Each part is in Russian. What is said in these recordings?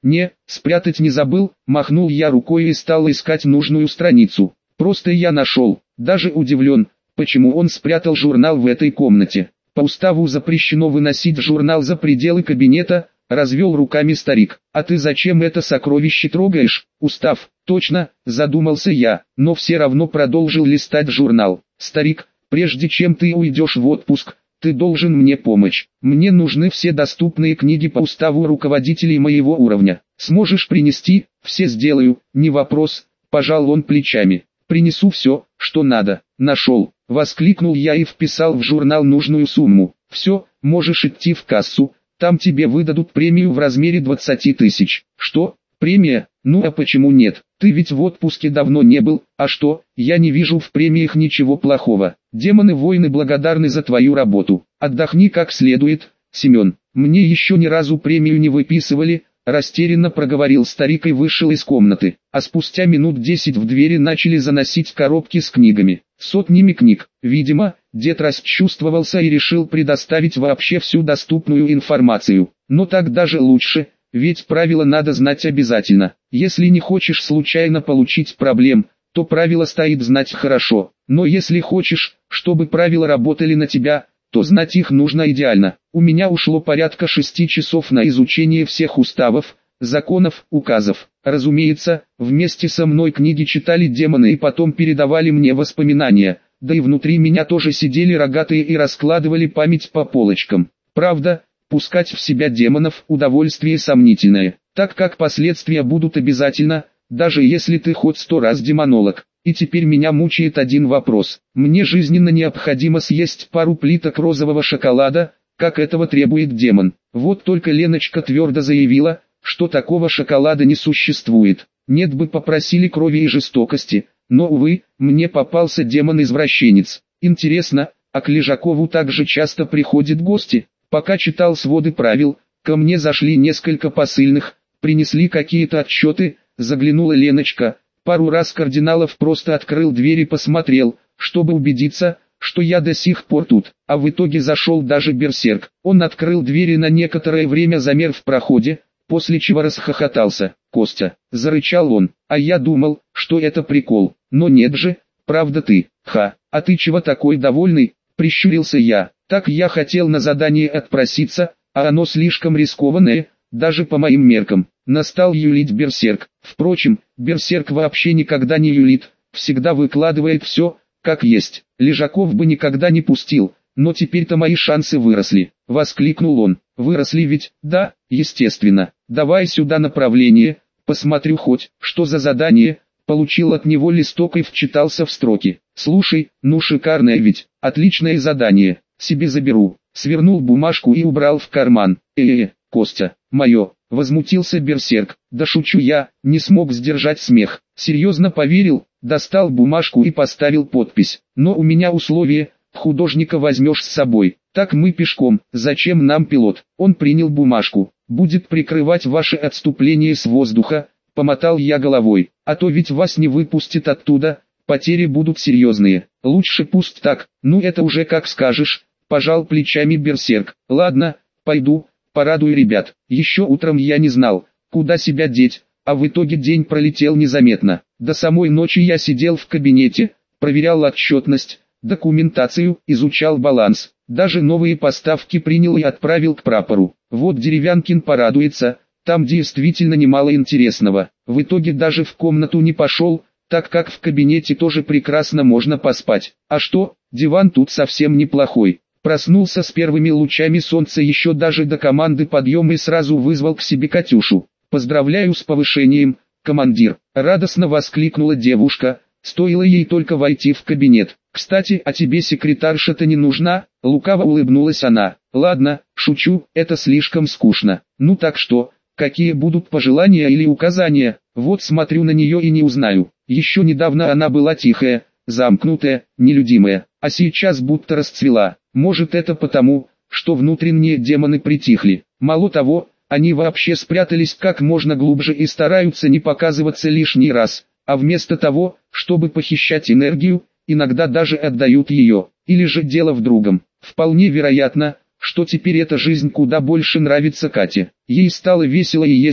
Не, спрятать не забыл, махнул я рукой и стал искать нужную страницу. Просто я нашел, даже удивлен, почему он спрятал журнал в этой комнате. По уставу запрещено выносить журнал за пределы кабинета, развел руками старик. А ты зачем это сокровище трогаешь? Устав, точно, задумался я, но все равно продолжил листать журнал. Старик, прежде чем ты уйдешь в отпуск, ты должен мне помочь. Мне нужны все доступные книги по уставу руководителей моего уровня. Сможешь принести? Все сделаю, не вопрос, пожал он плечами. Принесу все, что надо. Нашел, воскликнул я и вписал в журнал нужную сумму. Все, можешь идти в кассу, там тебе выдадут премию в размере 20 тысяч. Что? Премия? Ну а почему нет? Ты ведь в отпуске давно не был, а что? Я не вижу в премиях ничего плохого. Демоны-воины благодарны за твою работу. Отдохни как следует, Семен. Мне еще ни разу премию не выписывали, растерянно проговорил старик и вышел из комнаты. А спустя минут 10 в двери начали заносить коробки с книгами. Сотнями книг. Видимо, дед расчувствовался и решил предоставить вообще всю доступную информацию. Но так даже лучше. Ведь правила надо знать обязательно. Если не хочешь случайно получить проблем, то правила стоит знать хорошо. Но если хочешь, чтобы правила работали на тебя, то знать их нужно идеально. У меня ушло порядка 6 часов на изучение всех уставов, законов, указов. Разумеется, вместе со мной книги читали демоны и потом передавали мне воспоминания. Да и внутри меня тоже сидели рогатые и раскладывали память по полочкам. Правда, пускать в себя демонов – удовольствие сомнительное, так как последствия будут обязательно, даже если ты хоть 100 раз демонолог. И теперь меня мучает один вопрос. Мне жизненно необходимо съесть пару плиток розового шоколада, как этого требует демон. Вот только Леночка твердо заявила, что такого шоколада не существует. Нет бы попросили крови и жестокости, но увы, мне попался демон-извращенец. Интересно, а к Лежакову также часто приходят гости? Пока читал своды правил, ко мне зашли несколько посыльных, принесли какие-то отчеты, заглянула Леночка. Пару раз Кардиналов просто открыл дверь и посмотрел, чтобы убедиться, что я до сих пор тут. А в итоге зашел даже Берсерк. Он открыл дверь и на некоторое время замер в проходе, после чего расхохотался. «Костя», — зарычал он, — «а я думал, что это прикол. Но нет же, правда ты, ха, а ты чего такой довольный?» — прищурился я. «Так я хотел на задание отпроситься, а оно слишком рискованное, даже по моим меркам». Настал юлить Берсерк. Впрочем, Берсерк вообще никогда не юлит, всегда выкладывает все, как есть. Лежаков бы никогда не пустил, но теперь-то мои шансы выросли. Воскликнул он. Выросли ведь? Да, естественно. Давай сюда направление, посмотрю хоть, что за задание. Получил от него листок и вчитался в строки. Слушай, ну шикарное ведь, отличное задание, себе заберу. Свернул бумажку и убрал в карман. Костя, мое. Возмутился Берсерк. Да шучу я, не смог сдержать смех. Серьезно поверил, достал бумажку и поставил подпись. Но у меня условие, художника возьмешь с собой. Так мы пешком, зачем нам пилот? Он принял бумажку. Будет прикрывать ваше отступление с воздуха, помотал я головой. А то ведь вас не выпустят оттуда, потери будут серьезные. Лучше пусть так, ну это уже как скажешь, пожал плечами Берсерк. Ладно, пойду. Порадуй ребят. Еще утром я не знал, куда себя деть, а в итоге день пролетел незаметно. До самой ночи я сидел в кабинете, проверял отчетность, документацию, изучал баланс. Даже новые поставки принял и отправил к прапору. Вот Деревянкин порадуется, там действительно немало интересного. В итоге даже в комнату не пошел, так как в кабинете тоже прекрасно можно поспать. А что, диван тут совсем неплохой. Проснулся с первыми лучами солнца еще даже до команды подъема и сразу вызвал к себе Катюшу. «Поздравляю с повышением, командир!» — радостно воскликнула девушка, стоило ей только войти в кабинет. «Кстати, а тебе секретарша-то не нужна?» — лукаво улыбнулась она. «Ладно, шучу, это слишком скучно. Ну так что, какие будут пожелания или указания? Вот смотрю на нее и не узнаю. Еще недавно она была тихая, замкнутая, нелюдимая, а сейчас будто расцвела. Может это потому, что внутренние демоны притихли. Мало того, они вообще спрятались как можно глубже и стараются не показываться лишний раз, а вместо того, чтобы похищать энергию, иногда даже отдают ее. Или же дело в другом. Вполне вероятно, что теперь эта жизнь куда больше нравится Кате. Ей стало весело и есть,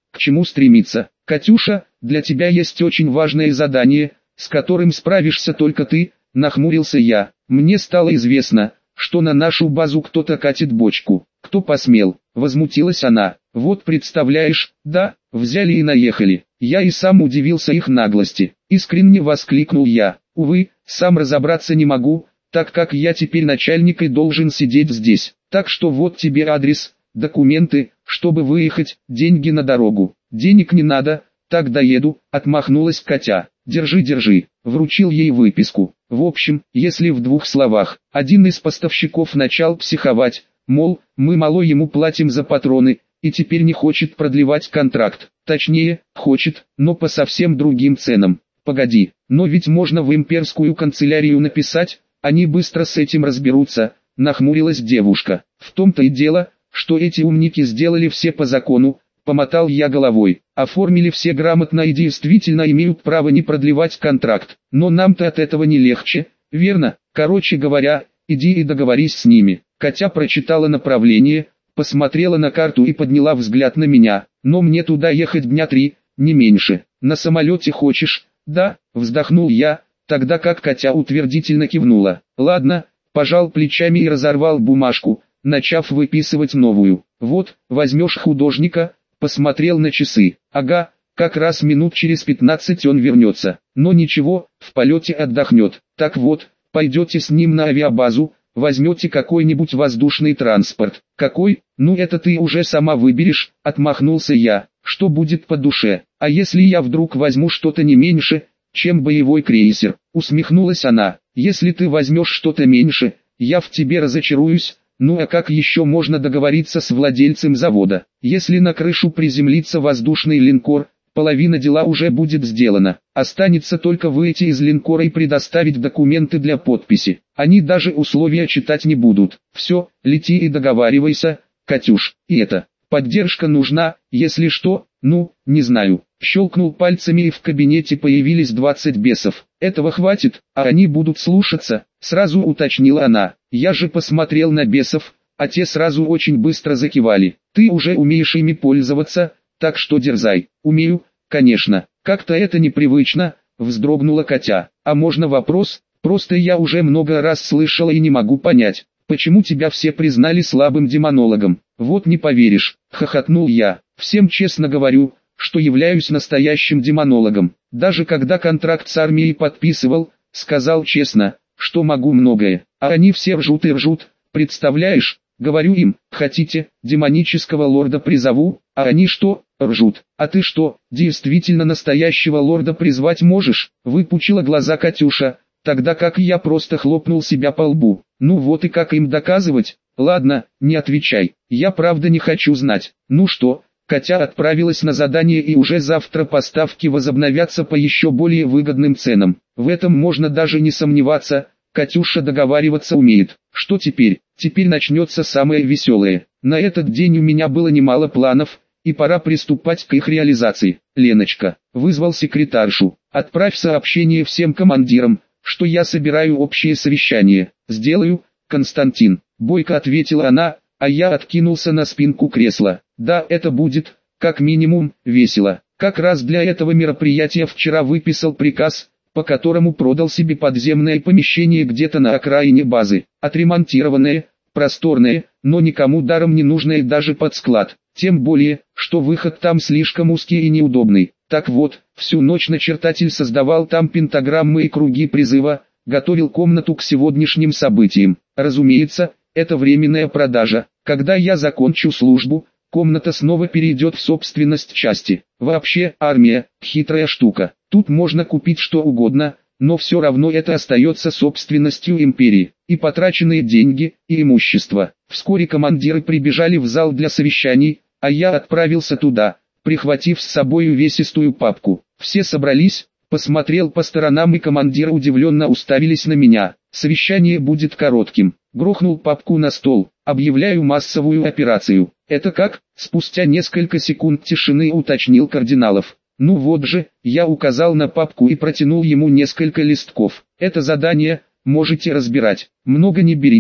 к чему стремиться. Катюша, для тебя есть очень важное задание, с которым справишься только ты, нахмурился я. Мне стало известно, что на нашу базу кто-то катит бочку. Кто посмел? Возмутилась она. Вот представляешь, да, взяли и наехали. Я и сам удивился их наглости. Искренне воскликнул я. Увы, сам разобраться не могу, так как я теперь начальник и должен сидеть здесь. Так что вот тебе адрес, документы, чтобы выехать, деньги на дорогу. Денег не надо, так доеду, отмахнулась Катя. Держи, держи, вручил ей выписку. В общем, если в двух словах, один из поставщиков начал психовать, мол, мы мало ему платим за патроны, и теперь не хочет продлевать контракт. Точнее, хочет, но по совсем другим ценам. Погоди, но ведь можно в имперскую канцелярию написать, они быстро с этим разберутся, нахмурилась девушка. В том-то и дело, что эти умники сделали все по закону, помотал я головой. Оформили все грамотно и действительно имеют право не продлевать контракт. Но нам-то от этого не легче, верно? Короче говоря, иди и договорись с ними. Катя прочитала направление, посмотрела на карту и подняла взгляд на меня. Но мне туда ехать дня 3, не меньше. На самолете хочешь? Да, вздохнул я, тогда как Катя утвердительно кивнула. Ладно, пожал плечами и разорвал бумажку, начав выписывать новую. Вот, возьмешь художника, посмотрел на часы. Ага, как раз минут через 15 он вернется. Но ничего, в полете отдохнет. Так вот, пойдете с ним на авиабазу, возьмете какой-нибудь воздушный транспорт. Какой? Ну это ты уже сама выберешь, отмахнулся я. Что будет по душе? А если я вдруг возьму что-то не меньше, чем боевой крейсер? Усмехнулась она. Если ты возьмешь что-то меньше, я в тебе разочаруюсь. Ну а как еще можно договориться с владельцем завода? Если на крышу приземлится воздушный линкор, половина дела уже будет сделана. Останется только выйти из линкора и предоставить документы для подписи. Они даже условия читать не будут. Все, лети и договаривайся, Катюш. И это, поддержка нужна, если что, ну, не знаю. Щелкнул пальцами и в кабинете появились 20 бесов. Этого хватит, а они будут слушаться, сразу уточнила она. Я же посмотрел на бесов, а те сразу очень быстро закивали. Ты уже умеешь ими пользоваться, так что дерзай. Умею, конечно. Как-то это непривычно, вздрогнула Катя. А можно вопрос? Просто я уже много раз слышала и не могу понять, почему тебя все признали слабым демонологом. Вот не поверишь, хохотнул я. Всем честно говорю, что являюсь настоящим демонологом. Даже когда контракт с армией подписывал, сказал честно, что могу многое. А они все ржут и ржут, представляешь? Говорю им, хотите, демонического лорда призову, а они что, ржут. А ты что, действительно настоящего лорда призвать можешь? Выпучила глаза Катюша, тогда как я просто хлопнул себя по лбу. Ну вот и как им доказывать? Ладно, не отвечай, я правда не хочу знать. Ну что? Катя отправилась на задание и уже завтра поставки возобновятся по еще более выгодным ценам. В этом можно даже не сомневаться, Катюша договариваться умеет. Что теперь? Теперь начнется самое веселое. На этот день у меня было немало планов, и пора приступать к их реализации. Леночка, вызвал секретаршу, отправь сообщение всем командирам, что я собираю общее совещание. Сделаю, Константин. Бойко ответила она, а я откинулся на спинку кресла. Да, это будет, как минимум, весело. Как раз для этого мероприятия вчера выписал приказ, по которому продал себе подземное помещение где-то на окраине базы. Отремонтированное, просторное, но никому даром не нужное даже под склад. Тем более, что выход там слишком узкий и неудобный. Так вот, всю ночь начертатель создавал там пентаграммы и круги призыва, готовил комнату к сегодняшним событиям. Разумеется, это временная продажа. Когда я закончу службу, комната снова перейдет в собственность части. Вообще, армия – хитрая штука. Тут можно купить что угодно, но все равно это остается собственностью империи. И потраченные деньги, и имущество. Вскоре командиры прибежали в зал для совещаний, а я отправился туда, прихватив с собой увесистую папку. Все собрались, посмотрел по сторонам и командиры удивленно уставились на меня. Совещание будет коротким. Грохнул папку на стол. Объявляю массовую операцию. Это как? Спустя несколько секунд тишины уточнил Кардиналов. Ну вот же, я указал на папку и протянул ему несколько листков. Это задание, можете разбирать. Много не берите,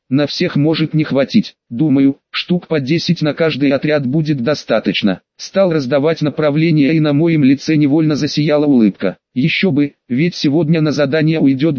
на всех может не хватить. Думаю, штук по 10 на каждый отряд будет достаточно. Стал раздавать направления, и на моем лице невольно засияла улыбка. Еще бы, ведь сегодня на задание уйдет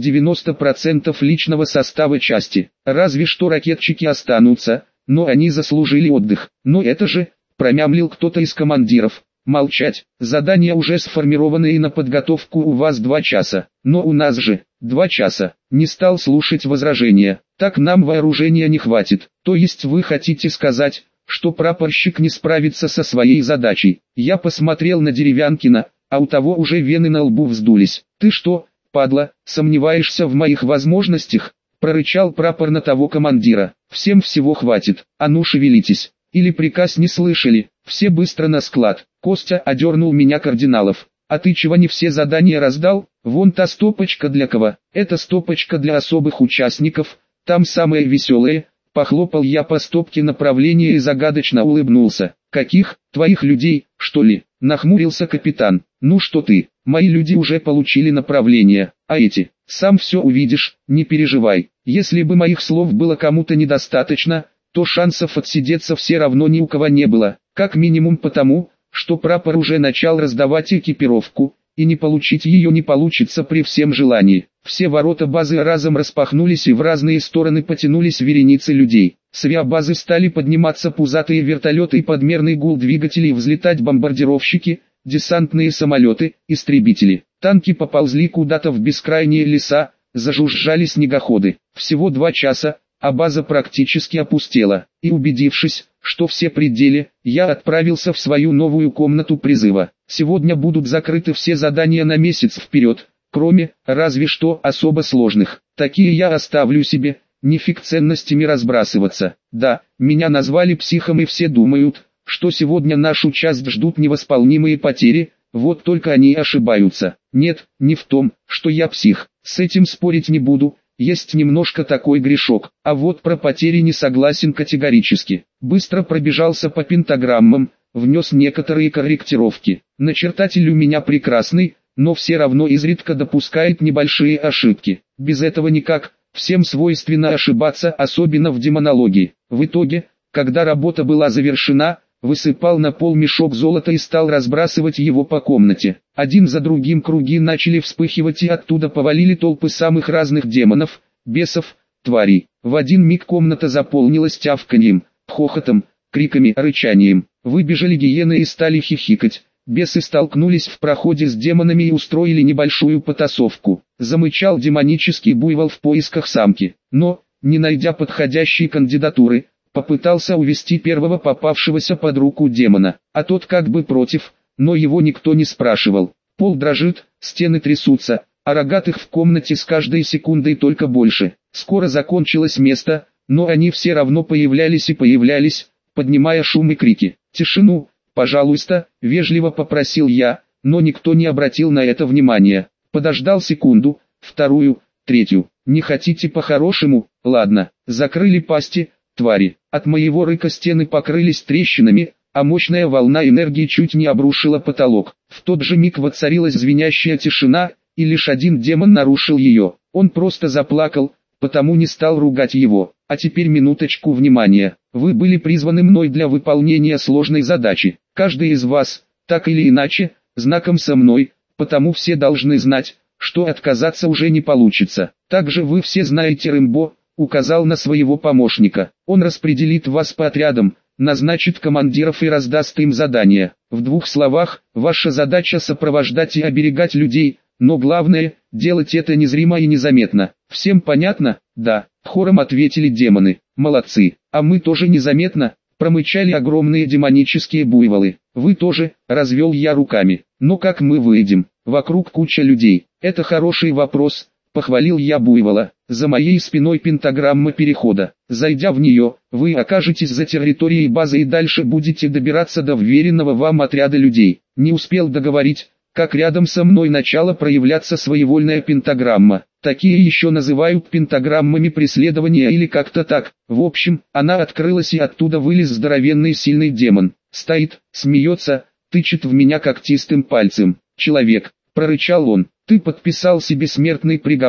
90% личного состава части. Разве что ракетчики останутся, но они заслужили отдых. Но это же, промямлил кто-то из командиров. Молчать, задание уже сформировано и на подготовку у вас 2 часа. Но у нас же 2 часа. Не стал слушать возражения. Так нам вооружения не хватит. То есть вы хотите сказать, что прапорщик не справится со своей задачей? Я посмотрел на Деревянкина, а у того уже вены на лбу вздулись. Ты что, падла, сомневаешься в моих возможностях? Прорычал прапор на того командира. Всем всего хватит, а ну шевелитесь. Или приказ не слышали? Все быстро на склад. Костя одернул меня Кардиналов. А ты чего не все задания раздал? Вон та стопочка для кого? Это стопочка для особых участников. Там самые веселые. Похлопал я по стопке направления и загадочно улыбнулся. Каких? Твоих людей, что ли? Нахмурился капитан. Ну что ты, мои люди уже получили направление, а эти, сам все увидишь, не переживай. Если бы моих слов было кому-то недостаточно, то шансов отсидеться все равно ни у кого не было. Как минимум потому, что прапор уже начал раздавать экипировку, и не получить ее не получится при всем желании. Все ворота базы разом распахнулись, и в разные стороны потянулись вереницы людей. С авиабазы стали подниматься пузатые вертолеты и подмерный гул двигателей, взлетать бомбардировщики, десантные самолеты, истребители. Танки поползли куда-то в бескрайние леса, зажужжали снегоходы. Всего 2 часа, а база практически опустела. И убедившись, что все при деле, я отправился в свою новую комнату призыва. Сегодня будут закрыты все задания на месяц вперед, кроме, разве что, особо сложных. Такие я оставлю себе, нефиг ценностями разбрасываться. Да, меня назвали психом, и все думают, что сегодня нашу часть ждут невосполнимые потери, вот только они ошибаются. Нет, не в том, что я псих, с этим спорить не буду. Есть немножко такой грешок, а вот про потери не согласен категорически. Быстро пробежался по пентаграммам, внес некоторые корректировки. Начертатель у меня прекрасный, но все равно изредка допускает небольшие ошибки. Без этого никак, всем свойственно ошибаться, особенно в демонологии. В итоге, когда работа была завершена, высыпал на пол мешок золота и стал разбрасывать его по комнате. Один за другим круги начали вспыхивать, и оттуда повалили толпы самых разных демонов, бесов, тварей. В один миг комната заполнилась тявканьем, хохотом, криками, рычанием. Выбежали гиены и стали хихикать. Бесы столкнулись в проходе с демонами и устроили небольшую потасовку. Замычал демонический буйвол в поисках самки, но, не найдя подходящей кандидатуры, попытался увести первого попавшегося под руку демона, а тот как бы против, но его никто не спрашивал. Пол дрожит, стены трясутся, а рогатых в комнате с каждой секундой только больше. Скоро закончилось место, но они все равно появлялись и появлялись, поднимая шум и крики. «Тишину, пожалуйста», — вежливо попросил я, но никто не обратил на это внимания. Подождал секунду, вторую, третью. «Не хотите по-хорошему? Ладно». Закрыли пасти, твари. От моего рыка стены покрылись трещинами, а мощная волна энергии чуть не обрушила потолок. В тот же миг воцарилась звенящая тишина, и лишь один демон нарушил ее. Он просто заплакал, потому не стал ругать его. А теперь минуточку внимания. Вы были призваны мной для выполнения сложной задачи. Каждый из вас, так или иначе, знаком со мной, потому все должны знать, что отказаться уже не получится. Также вы все знаете Рэмбо, указал на своего помощника. Он распределит вас по отрядам, назначит командиров и раздаст им задания. В 2 словах, ваша задача сопровождать и оберегать людей, но главное, делать это незримо и незаметно. Всем понятно? Да, хором ответили демоны. Молодцы. А мы тоже незаметно, промычали огромные демонические буйволы. Вы тоже, развел я руками. Но как мы выйдем? Вокруг куча людей. Это хороший вопрос. Похвалил я буйвола. За моей спиной пентаграмма перехода. Зайдя в нее, вы окажетесь за территорией базы и дальше будете добираться до вверенного вам отряда людей. Не успел договорить, как рядом со мной начала проявляться своевольная пентаграмма. Такие еще называют пентаграммами преследования или как-то так. В общем, она открылась, и оттуда вылез здоровенный сильный демон. Стоит, смеется, тычет в меня когтистым пальцем. «Человек», — прорычал он, — «ты подписал себе смертный приговор,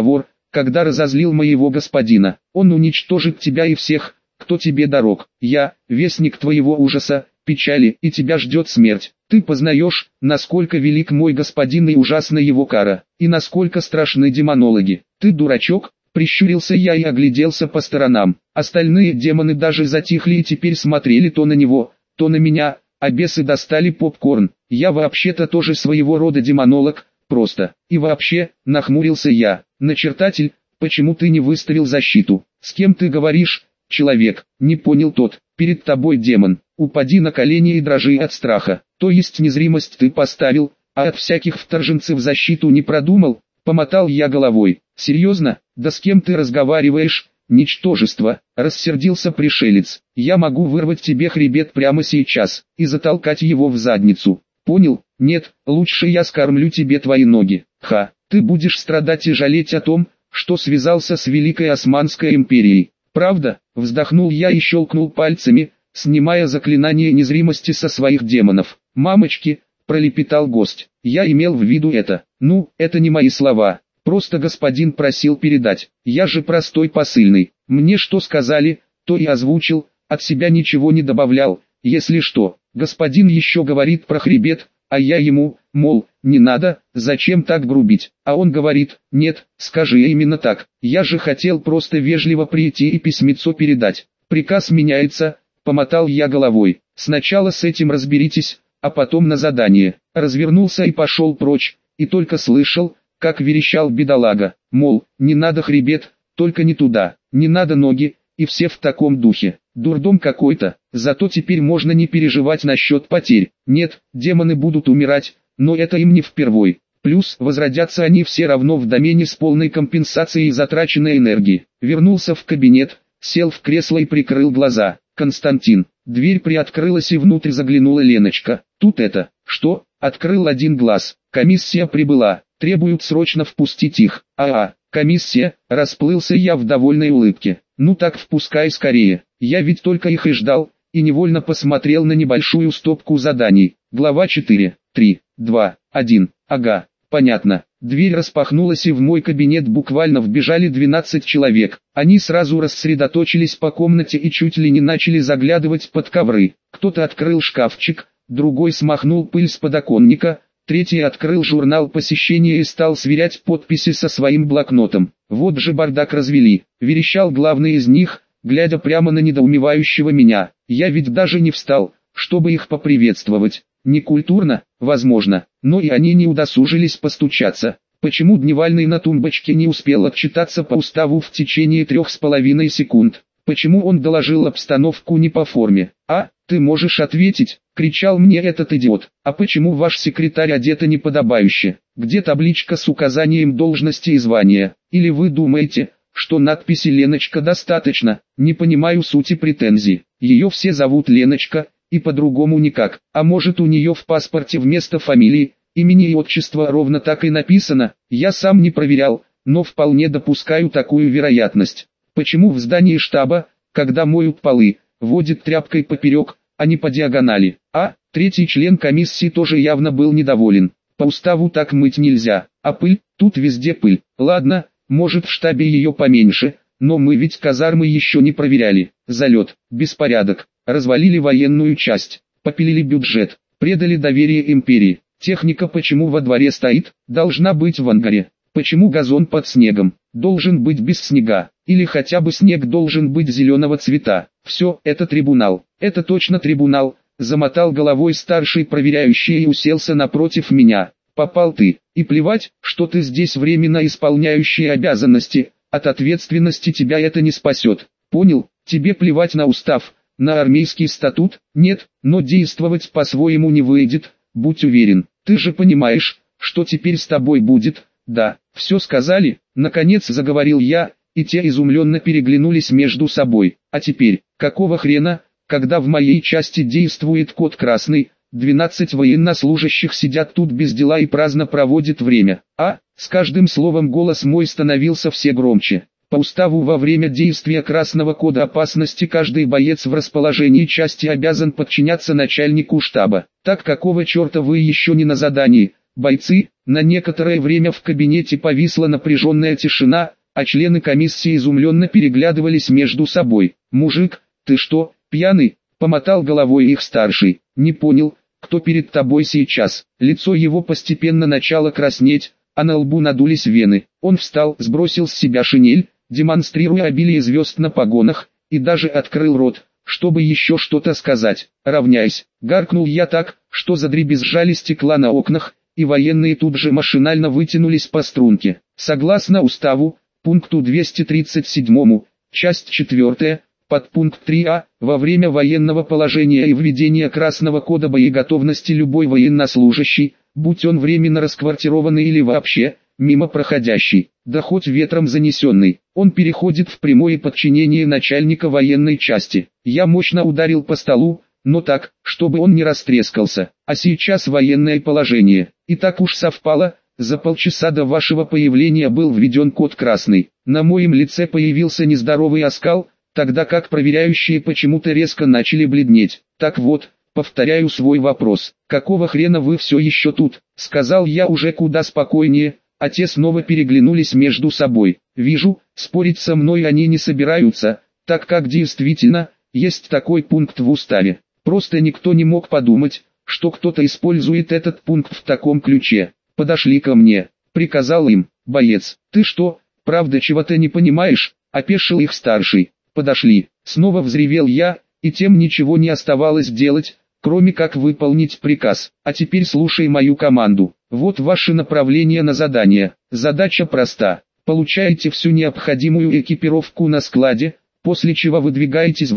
когда разозлил моего господина. Он уничтожит тебя и всех, кто тебе дорог. Я, вестник твоего ужаса, печали, и тебя ждет смерть. Ты познаешь, насколько велик мой господин и ужасна его кара, и насколько страшны демонологи. Ты дурачок?» Прищурился я и огляделся по сторонам. Остальные демоны даже затихли и теперь смотрели то на него, то на меня, а бесы достали попкорн. Я вообще-то тоже своего рода демонолог, просто. И вообще, нахмурился я. Начертатель, почему ты не выставил защиту? С кем ты говоришь, человек? Не понял тот. Перед тобой демон. Упади на колени и дрожи от страха. То есть незримость ты поставил, а от всяких вторженцев защиту не продумал? Помотал я головой. Серьезно? Да с кем ты разговариваешь, ничтожество? Рассердился пришелец. Я могу вырвать тебе хребет прямо сейчас и затолкать его в задницу. Понял? Нет, лучше я скормлю тебе твои ноги. Ха, ты будешь страдать и жалеть о том, что связался с Великой Османской империей. Правда? Вздохнул я и щелкнул пальцами, снимая заклинание незримости со своих демонов. Мамочки, пролепетал гость. Я имел в виду это. Ну, это не мои слова. Просто господин просил передать. Я же простой посыльный. Мне что сказали, то и озвучил, от себя ничего не добавлял. Если что, господин еще говорит про хребет, а я ему, мол, не надо, зачем так грубить. А он говорит, нет, скажи именно так. Я же хотел просто вежливо прийти и письмецо передать. Приказ меняется, помотал я головой. Сначала с этим разберитесь, а потом на задание. Развернулся и пошел прочь, и только слышал, как верещал бедолага, мол, не надо хребет, только не туда, не надо ноги, и все в таком духе. Дурдом какой-то, зато теперь можно не переживать насчет потерь. Нет, демоны будут умирать, но это им не впервой. Плюс возродятся они все равно в домене с полной компенсацией затраченной энергии. Вернулся в кабинет, сел в кресло и прикрыл глаза. Константин. Дверь приоткрылась и внутрь заглянула Леночка. Тут это, что? Открыл один глаз. Комиссия прибыла. Требуют срочно впустить их. Комиссия, расплылся я в довольной улыбке. Ну так впускай скорее. Я ведь только их и ждал, и невольно посмотрел на небольшую стопку заданий. Глава 4, 3, 2, 1. Ага, понятно. Дверь распахнулась и в мой кабинет буквально вбежали 12 человек. Они сразу рассредоточились по комнате и чуть ли не начали заглядывать под ковры. Кто-то открыл шкафчик, другой смахнул пыль с подоконника, третий открыл журнал посещения и стал сверять подписи со своим блокнотом. Вот же бардак развели, верещал главный из них, глядя прямо на недоумевающего меня. Я ведь даже не встал, чтобы их поприветствовать. Некультурно, возможно, но и они не удосужились постучаться. Почему Дневальный на тумбочке не успел отчитаться по уставу в течение 3,5 секунд? Почему он доложил обстановку не по форме? Ты можешь ответить, кричал мне этот идиот. А почему ваш секретарь одета неподобающе? Где табличка с указанием должности и звания? Или вы думаете, что надписи Леночка достаточно? Не понимаю сути претензий. Ее все зовут Леночка, и по-другому никак. А может, у нее в паспорте вместо фамилии, имени и отчества ровно так и написано? Я сам не проверял, но вполне допускаю такую вероятность. Почему в здании штаба, когда моют полы, водит тряпкой поперек, а не по диагонали? Третий член комиссии тоже явно был недоволен. По уставу так мыть нельзя, а пыль, тут везде пыль. Ладно, может в штабе ее поменьше, но мы ведь казармы еще не проверяли. Залет, беспорядок, развалили военную часть, попилили бюджет, предали доверие империи. Техника почему во дворе стоит, должна быть в ангаре. Почему газон под снегом, должен быть без снега, или хотя бы снег должен быть зеленого цвета. Все, это трибунал, это точно трибунал, замотал головой старший проверяющий и уселся напротив меня. Попал ты, и плевать, что ты здесь временно исполняющий обязанности, от ответственности тебя это не спасет. Понял? Тебе плевать на устав, на армейский статут? Нет, но действовать по-своему не выйдет, будь уверен. Ты же понимаешь, что теперь с тобой будет? Да, все сказали, наконец заговорил я, и те изумленно переглянулись между собой. А теперь, какого хрена, когда в моей части действует код красный, 12 военнослужащих сидят тут без дела и праздно проводят время? С каждым словом голос мой становился все громче. По уставу во время действия красного кода опасности каждый боец в расположении части обязан подчиняться начальнику штаба. Так какого черта вы еще не на задании, бойцы? На некоторое время в кабинете повисла напряженная тишина, а члены комиссии изумленно переглядывались между собой. «Мужик, ты что, пьяный?» — помотал головой их старший. «Не понял, кто перед тобой сейчас?» Лицо его постепенно начало краснеть, а на лбу надулись вены. Он встал, сбросил с себя шинель, демонстрируя обилие звезд на погонах, и даже открыл рот, чтобы еще что-то сказать. «Равняйсь!» — гаркнул я так, что задребезжали стекла на окнах, и военные тут же машинально вытянулись по струнке. Согласно уставу, пункту 237, часть 4, подпункт 3а, во время военного положения и введения Красного кода боеготовности любой военнослужащий, будь он временно расквартированный или вообще, мимо проходящий, да хоть ветром занесенный, он переходит в прямое подчинение начальника военной части. Я мощно ударил по столу, но так, чтобы он не растрескался. А сейчас военное положение. И так уж совпало, за полчаса до вашего появления был введен код красный. На моем лице появился нездоровый оскал, тогда как проверяющие почему-то резко начали бледнеть. Так вот, повторяю свой вопрос. «Какого хрена вы все еще тут?» — сказал я уже куда спокойнее, а те снова переглянулись между собой. Вижу, спорить со мной они не собираются, так как действительно, есть такой пункт в уставе. Просто никто не мог подумать, что кто-то использует этот пункт в таком ключе. «Подошли ко мне», — приказал им. «Боец, ты что, правда чего-то не понимаешь?» — опешил их старший. «Подошли», — снова взревел я, и тем ничего не оставалось делать, кроме как выполнить приказ. «А теперь слушай мою команду. Вот ваше направление на задание. Задача проста. Получаете всю необходимую экипировку на складе, после чего выдвигаетесь в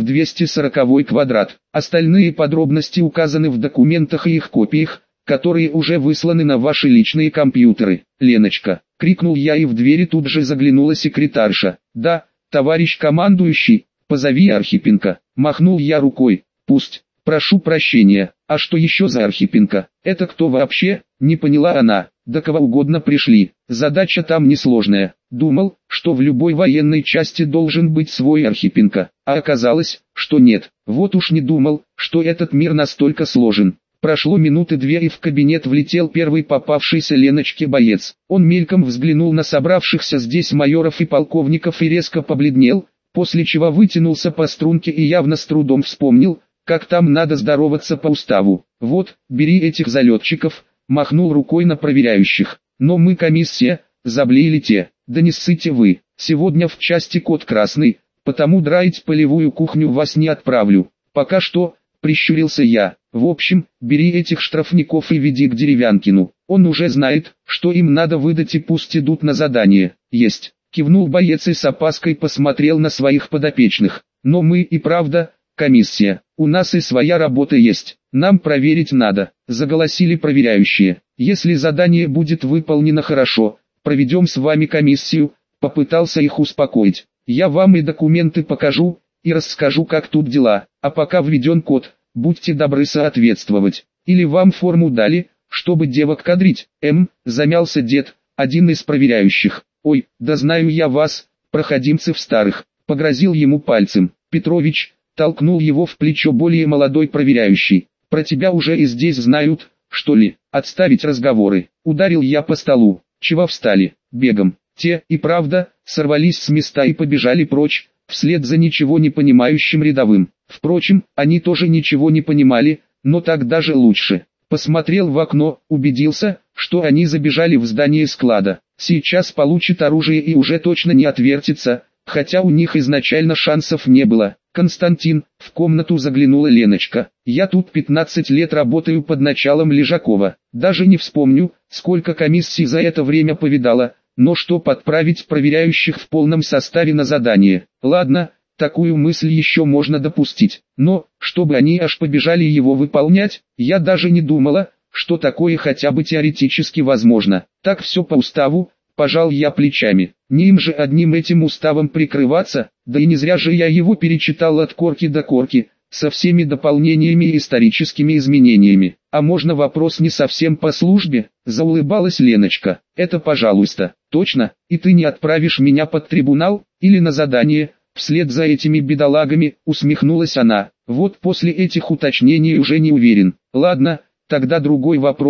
240 квадрат. Остальные подробности указаны в документах и их копиях, которые уже высланы на ваши личные компьютеры. «Леночка!» — крикнул я, и в двери тут же заглянула секретарша. «Да, товарищ командующий, позови Архипенко». Махнул я рукой. «Пусть. Прошу прощения. А что еще за Архипенко? Это кто вообще?» — не поняла она. «Да кого угодно пришли. Задача там несложная. Думал, что в любой военной части должен быть свой Архипенко, а оказалось, что нет. Вот уж не думал, что этот мир настолько сложен». Прошло минуты две, и в кабинет влетел первый попавшийся Леночке боец. Он мельком взглянул на собравшихся здесь майоров и полковников и резко побледнел, после чего вытянулся по струнке и явно с трудом вспомнил, как там надо здороваться по уставу. «Вот, бери этих залетчиков», — махнул рукой на проверяющих. «Но мы комиссия», — заблеяли те. «Да не ссыте вы, сегодня в части код красный, потому драить полевую кухню вас не отправлю. Пока что», — прищурился я. «В общем, бери этих штрафников и веди к Деревянкину. Он уже знает, что им надо выдать, и пусть идут на задание». «Есть», — кивнул боец и с опаской посмотрел на своих подопечных. «Но мы и правда, комиссия, у нас и своя работа есть. Нам проверить надо», — заголосили проверяющие. «Если задание будет выполнено хорошо, проведем с вами комиссию», — попытался их успокоить. «Я вам и документы покажу, и расскажу, как тут дела, а пока введен код, будьте добры соответствовать. Или вам форму дали, чтобы девок кадрить?» Замялся дед, один из проверяющих. «Ой, да знаю я вас, проходимцев старых», — погрозил ему пальцем. «Петрович», — толкнул его в плечо более молодой проверяющий. «Про тебя уже и здесь знают, что ли? Отставить разговоры». Ударил я по столу. «Чего встали? Бегом». Те, и правда, сорвались с места и побежали прочь, вслед за ничего не понимающим рядовым. Впрочем, они тоже ничего не понимали, но так даже лучше. Посмотрел в окно, убедился, что они забежали в здание склада. Сейчас получит оружие и уже точно не отвертится, хотя у них изначально шансов не было. «Константин», — в комнату заглянула Леночка. «Я тут 15 лет работаю под началом Лежакова. Даже не вспомню, сколько комиссий за это время повидала, но что подправить проверяющих в полном составе на задание. Ладно, такую мысль еще можно допустить. Но, чтобы они аж побежали его выполнять, я даже не думала, что такое хотя бы теоретически возможно. Так все по уставу». Пожал я плечами. Не им же одним этим уставом прикрываться, да и не зря же я его перечитал от корки до корки, со всеми дополнениями и историческими изменениями. «А можно вопрос не совсем по службе?» — заулыбалась Леночка. «Это пожалуйста, точно, и ты не отправишь меня под трибунал, или на задание, вслед за этими бедолагами?» — усмехнулась она. «Вот после этих уточнений уже не уверен. Ладно, тогда другой вопрос.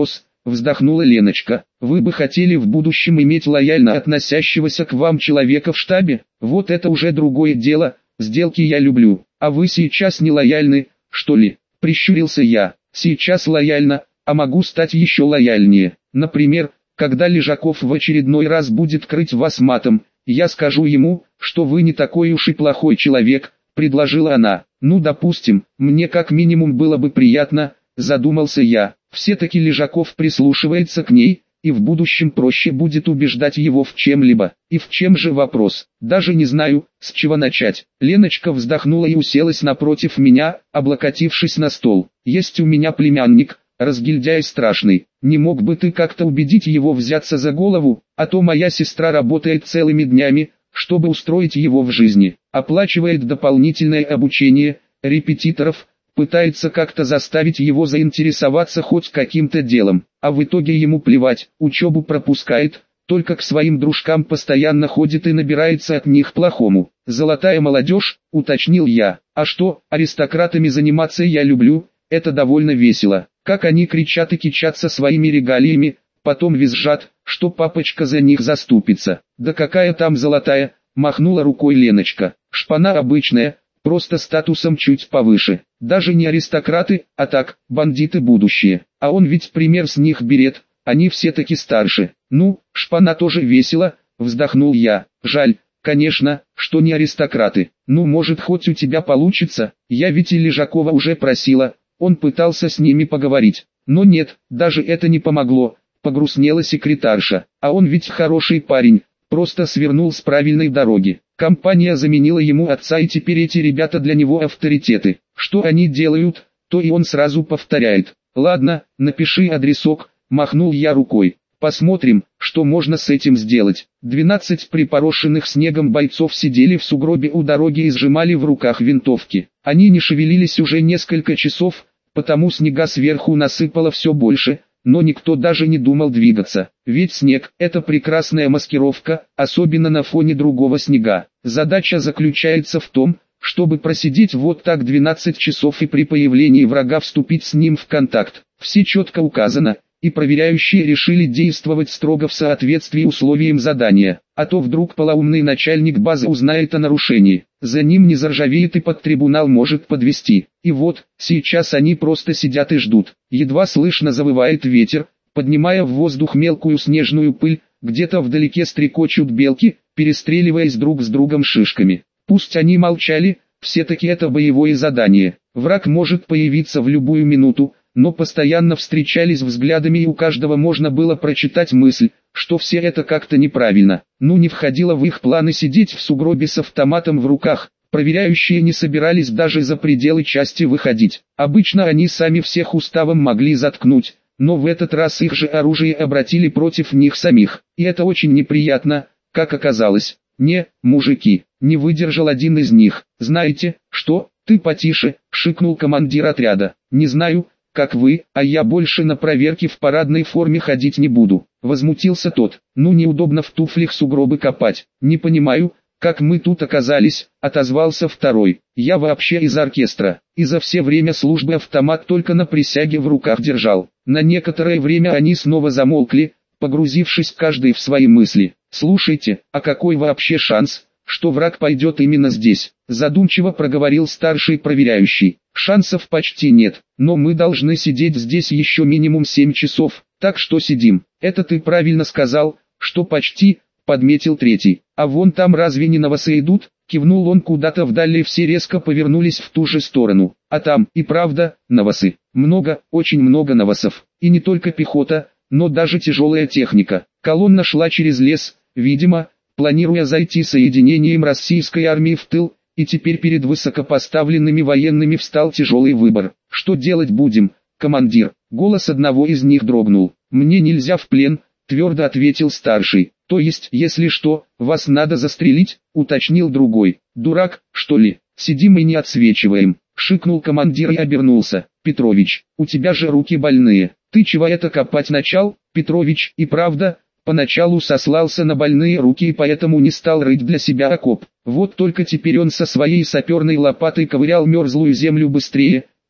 вздохнула Леночка. Вы бы хотели в будущем иметь лояльно относящегося к вам человека в штабе? Вот это уже другое дело, сделки я люблю. А вы сейчас не лояльны, что ли? Прищурился я. Сейчас лояльно, а могу стать еще лояльнее. Например, когда Лежаков в очередной раз будет крыть вас матом, я скажу ему, что вы не такой уж и плохой человек, предложила она. Ну допустим, мне как минимум было бы приятно, задумался я. Все-таки Лежаков прислушивается к ней, и в будущем проще будет убеждать его в чем-либо. И в чем же вопрос? Даже не знаю, с чего начать. Леночка вздохнула и уселась напротив меня, облокотившись на стол. Есть у меня племянник, разгильдяй страшный. Не мог бы ты как-то убедить его взяться за голову, а то моя сестра работает целыми днями, чтобы устроить его в жизни. Оплачивает дополнительное обучение, репетиторов, пытается как-то заставить его заинтересоваться хоть каким-то делом, а в итоге ему плевать, учебу пропускает, только к своим дружкам постоянно ходит и набирается от них плохому. Золотая молодежь, уточнил я. А что, аристократами заниматься я люблю, это довольно весело. Как они кричат и кичатся своими регалиями, потом визжат, что папочка за них заступится. Да какая там золотая, махнула рукой Леночка. Шпана обычная, просто статусом чуть повыше. Даже не аристократы, а так, бандиты будущее. А он ведь пример с них берет, они все-таки старше. Ну, шпана тоже весело, вздохнул я. Жаль, конечно, что не аристократы. Ну может хоть у тебя получится, я ведь и Лежакова уже просила. Он пытался с ними поговорить, но нет, даже это не помогло, погрустнела секретарша. А он ведь хороший парень, просто свернул с правильной дороги. Компания заменила ему отца, и теперь эти ребята для него авторитеты. Что они делают, то и он сразу повторяет. Ладно, напиши адресок, махнул я рукой. Посмотрим, что можно с этим сделать. 12 припорошенных снегом бойцов сидели в сугробе у дороги и сжимали в руках винтовки. Они не шевелились уже несколько часов, потому снега сверху насыпало все больше, но никто даже не думал двигаться. Ведь снег – это прекрасная маскировка, особенно на фоне другого снега. Задача заключается в том, чтобы просидеть вот так 12 часов и при появлении врага вступить с ним в контакт. Все четко указано, и проверяющие решили действовать строго в соответствии условиям задания, а то вдруг полоумный начальник базы узнает о нарушении, за ним не заржавеет и под трибунал может подвести. И вот, сейчас они просто сидят и ждут. Едва слышно завывает ветер, поднимая в воздух мелкую снежную пыль, где-то вдалеке стрекочут белки, перестреливаясь друг с другом шишками. Пусть они молчали, все-таки это боевое задание. Враг может появиться в любую минуту, но постоянно встречались взглядами, и у каждого можно было прочитать мысль, что все это как-то неправильно. Ну не входило в их планы сидеть в сугробе с автоматом в руках, проверяющие не собирались даже за пределы части выходить. Обычно они сами всех уставом могли заткнуть, но в этот раз их же оружие обратили против них самих, и это очень неприятно, как оказалось. «Не, мужики», — не выдержал один из них. «Знаете, что, ты потише», — шикнул командир отряда. «Не знаю, как вы, а я больше на проверке в парадной форме ходить не буду», — возмутился тот. «Ну неудобно в туфлях сугробы копать». «Не понимаю, как мы тут оказались», — отозвался второй. «Я вообще из оркестра, и за все время службы автомат только на присяге в руках держал». На некоторое время они снова замолкли, погрузившись каждый в свои мысли. «Слушайте, а какой вообще шанс, что враг пойдет именно здесь?» Задумчиво проговорил старший проверяющий. «Шансов почти нет, но мы должны сидеть здесь еще минимум 7 часов, так что сидим». «Это ты правильно сказал, что почти», — подметил третий. «А вон там разве не новосы идут?» Кивнул он куда-то вдали, и все резко повернулись в ту же сторону. А там, и правда, новосы. Много, очень много новосов. И не только пехота, но даже тяжелая техника. Колонна шла через лес, видимо, планируя зайти соединением российской армии в тыл, и теперь перед высокопоставленными военными встал тяжелый выбор. «Что делать будем, командир?» Голос одного из них дрогнул. «Мне нельзя в плен», — твердо ответил старший. «То есть, если что, вас надо застрелить», — уточнил другой. «Дурак, что ли? Сидим и не отсвечиваем», — шикнул командир и обернулся. «Петрович, у тебя же руки больные. Ты чего это копать начал?» Петрович, и правда, поначалу сослался на больные руки и поэтому не стал рыть для себя окоп. Вот только теперь он со своей саперной лопатой ковырял мерзлую землю быстрее,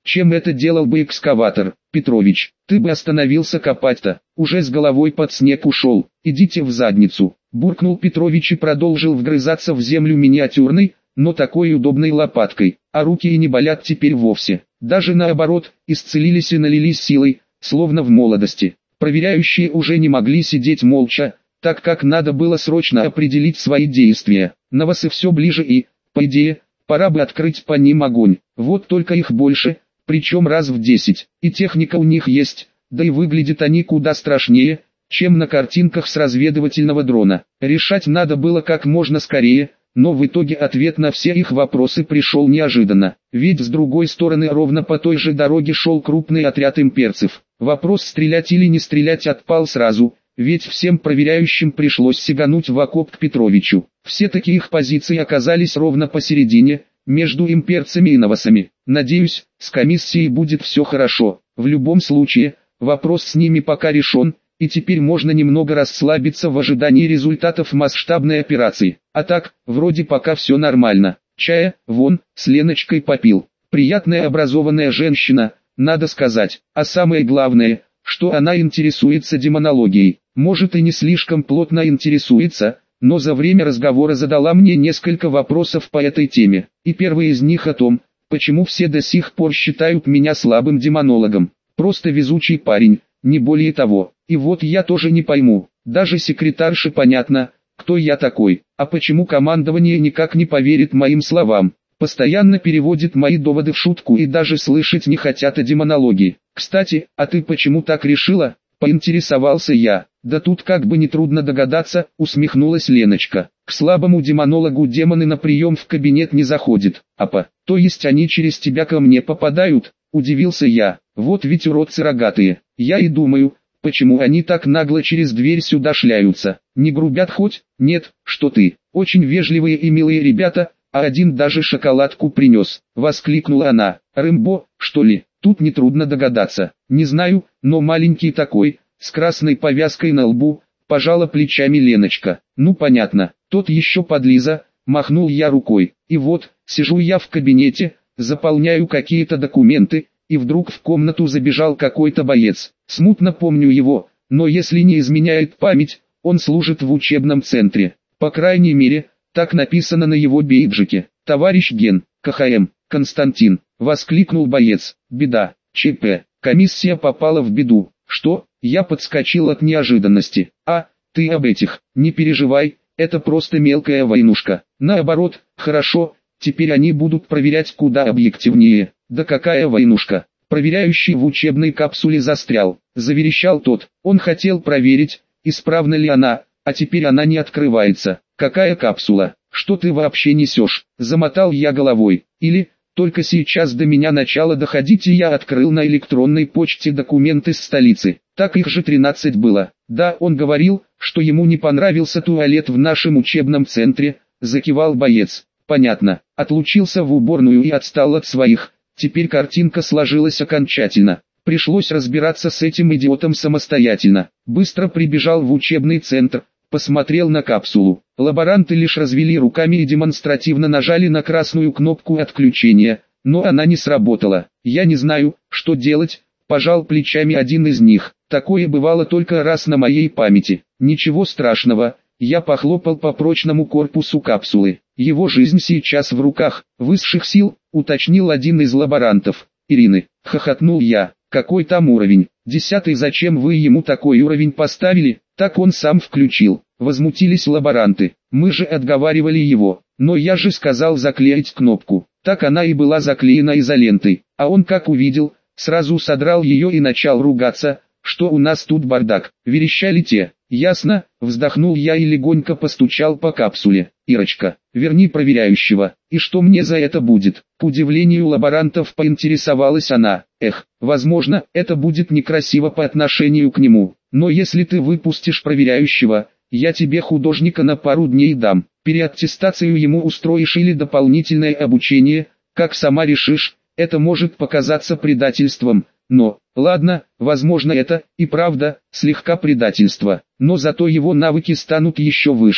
чем это делал бы экскаватор. Петрович, ты бы остановился копать-то, уже с головой под снег ушел, идите в задницу. Буркнул Петрович и продолжил вгрызаться в землю миниатюрной, но такой удобной лопаткой, а руки и не болят теперь вовсе. Даже наоборот, исцелились и налились силой, словно в молодости. Проверяющие уже не могли сидеть молча, так как надо было срочно определить свои действия. Новосы все ближе и, по идее, пора бы открыть по ним огонь. Вот только их больше, причем раз в 10, и техника у них есть, да и выглядят они куда страшнее, чем на картинках с разведывательного дрона. Решать надо было как можно скорее, но в итоге ответ на все их вопросы пришел неожиданно, ведь с другой стороны ровно по той же дороге шел крупный отряд имперцев. Вопрос стрелять или не стрелять отпал сразу, ведь всем проверяющим пришлось сигануть в окоп к Петровичу. Все-таки их позиции оказались ровно посередине, между имперцами и новосами. Надеюсь, с комиссией будет все хорошо. В любом случае, вопрос с ними пока решен, и теперь можно немного расслабиться в ожидании результатов масштабной операции. А так, вроде пока все нормально. Чая, вон, с Леночкой попил. Приятная образованная женщина, надо сказать. А самое главное, что она интересуется демонологией. Может и не слишком плотно интересуется, но за время разговора задала мне несколько вопросов по этой теме. И первый из них о том, почему все до сих пор считают меня слабым демонологом. Просто везучий парень, не более того. И вот я тоже не пойму, даже секретарше понятно, кто я такой, а почему командование никак не поверит моим словам. Постоянно переводит мои доводы в шутку и даже слышать не хотят о демонологии. Кстати, а ты почему так решила? Поинтересовался я. Да тут как бы нетрудно догадаться, усмехнулась Леночка. К слабому демонологу демоны на прием в кабинет не заходят. Апа, то есть они через тебя ко мне попадают? Удивился я. Вот ведь уродцы рогатые. Я и думаю, почему они так нагло через дверь сюда шляются? Не грубят хоть? Нет, что ты. Очень вежливые и милые ребята, а один даже шоколадку принес. Воскликнула она. Рэмбо, что ли? Тут нетрудно догадаться. Не знаю, но маленький такой, с красной повязкой на лбу, пожала плечами Леночка. Ну понятно, тот еще подлиза, махнул я рукой. И вот, сижу я в кабинете, заполняю какие-то документы, и вдруг в комнату забежал какой-то боец. Смутно помню его, но если не изменяет память, он служит в учебном центре. По крайней мере, так написано на его бейджике. Товарищ Ген, КХМ, Константин, воскликнул боец. Беда, ЧП, комиссия попала в беду. Что? Я подскочил от неожиданности. А, ты об этих, не переживай, это просто мелкая войнушка. Наоборот, хорошо, теперь они будут проверять куда объективнее. Да какая войнушка? Проверяющий в учебной капсуле застрял. Заверещал тот. Он хотел проверить, исправна ли она, а теперь она не открывается. Какая капсула? Что ты вообще несешь? Замотал я головой. Или, только сейчас до меня начало доходить, и я открыл на электронной почте документы с столицы. Так их же 13 было. Да, он говорил, что ему не понравился туалет в нашем учебном центре, закивал боец. Понятно. Отлучился в уборную и отстал от своих. Теперь картинка сложилась окончательно. Пришлось разбираться с этим идиотом самостоятельно. Быстро прибежал в учебный центр, посмотрел на капсулу. Лаборанты лишь развели руками и демонстративно нажали на красную кнопку отключения, но она не сработала. Я не знаю, что делать, пожал плечами один из них. Такое бывало только раз на моей памяти. Ничего страшного, я похлопал по прочному корпусу капсулы. Его жизнь сейчас в руках высших сил, уточнил один из лаборантов. Ирины, хохотнул я. Какой там уровень? 10-й, зачем вы ему такой уровень поставили? Так он сам включил. Возмутились лаборанты. Мы же отговаривали его. Но я же сказал заклеить кнопку. Так она и была заклеена изолентой. А он как увидел, сразу содрал ее и начал ругаться, что у нас тут бардак. Верещали те. Ясно, вздохнул я и легонько постучал по капсуле. Ирочка, верни проверяющего. И что мне за это будет? К удивлению лаборантов поинтересовалась она. Эх, возможно, это будет некрасиво по отношению к нему. Но если ты выпустишь проверяющего, я тебе художника на пару дней дам. Переаттестацию ему устроишь или дополнительное обучение, как сама решишь. Это может показаться предательством, но, ладно, возможно это, и правда, слегка предательство, но зато его навыки станут еще выше.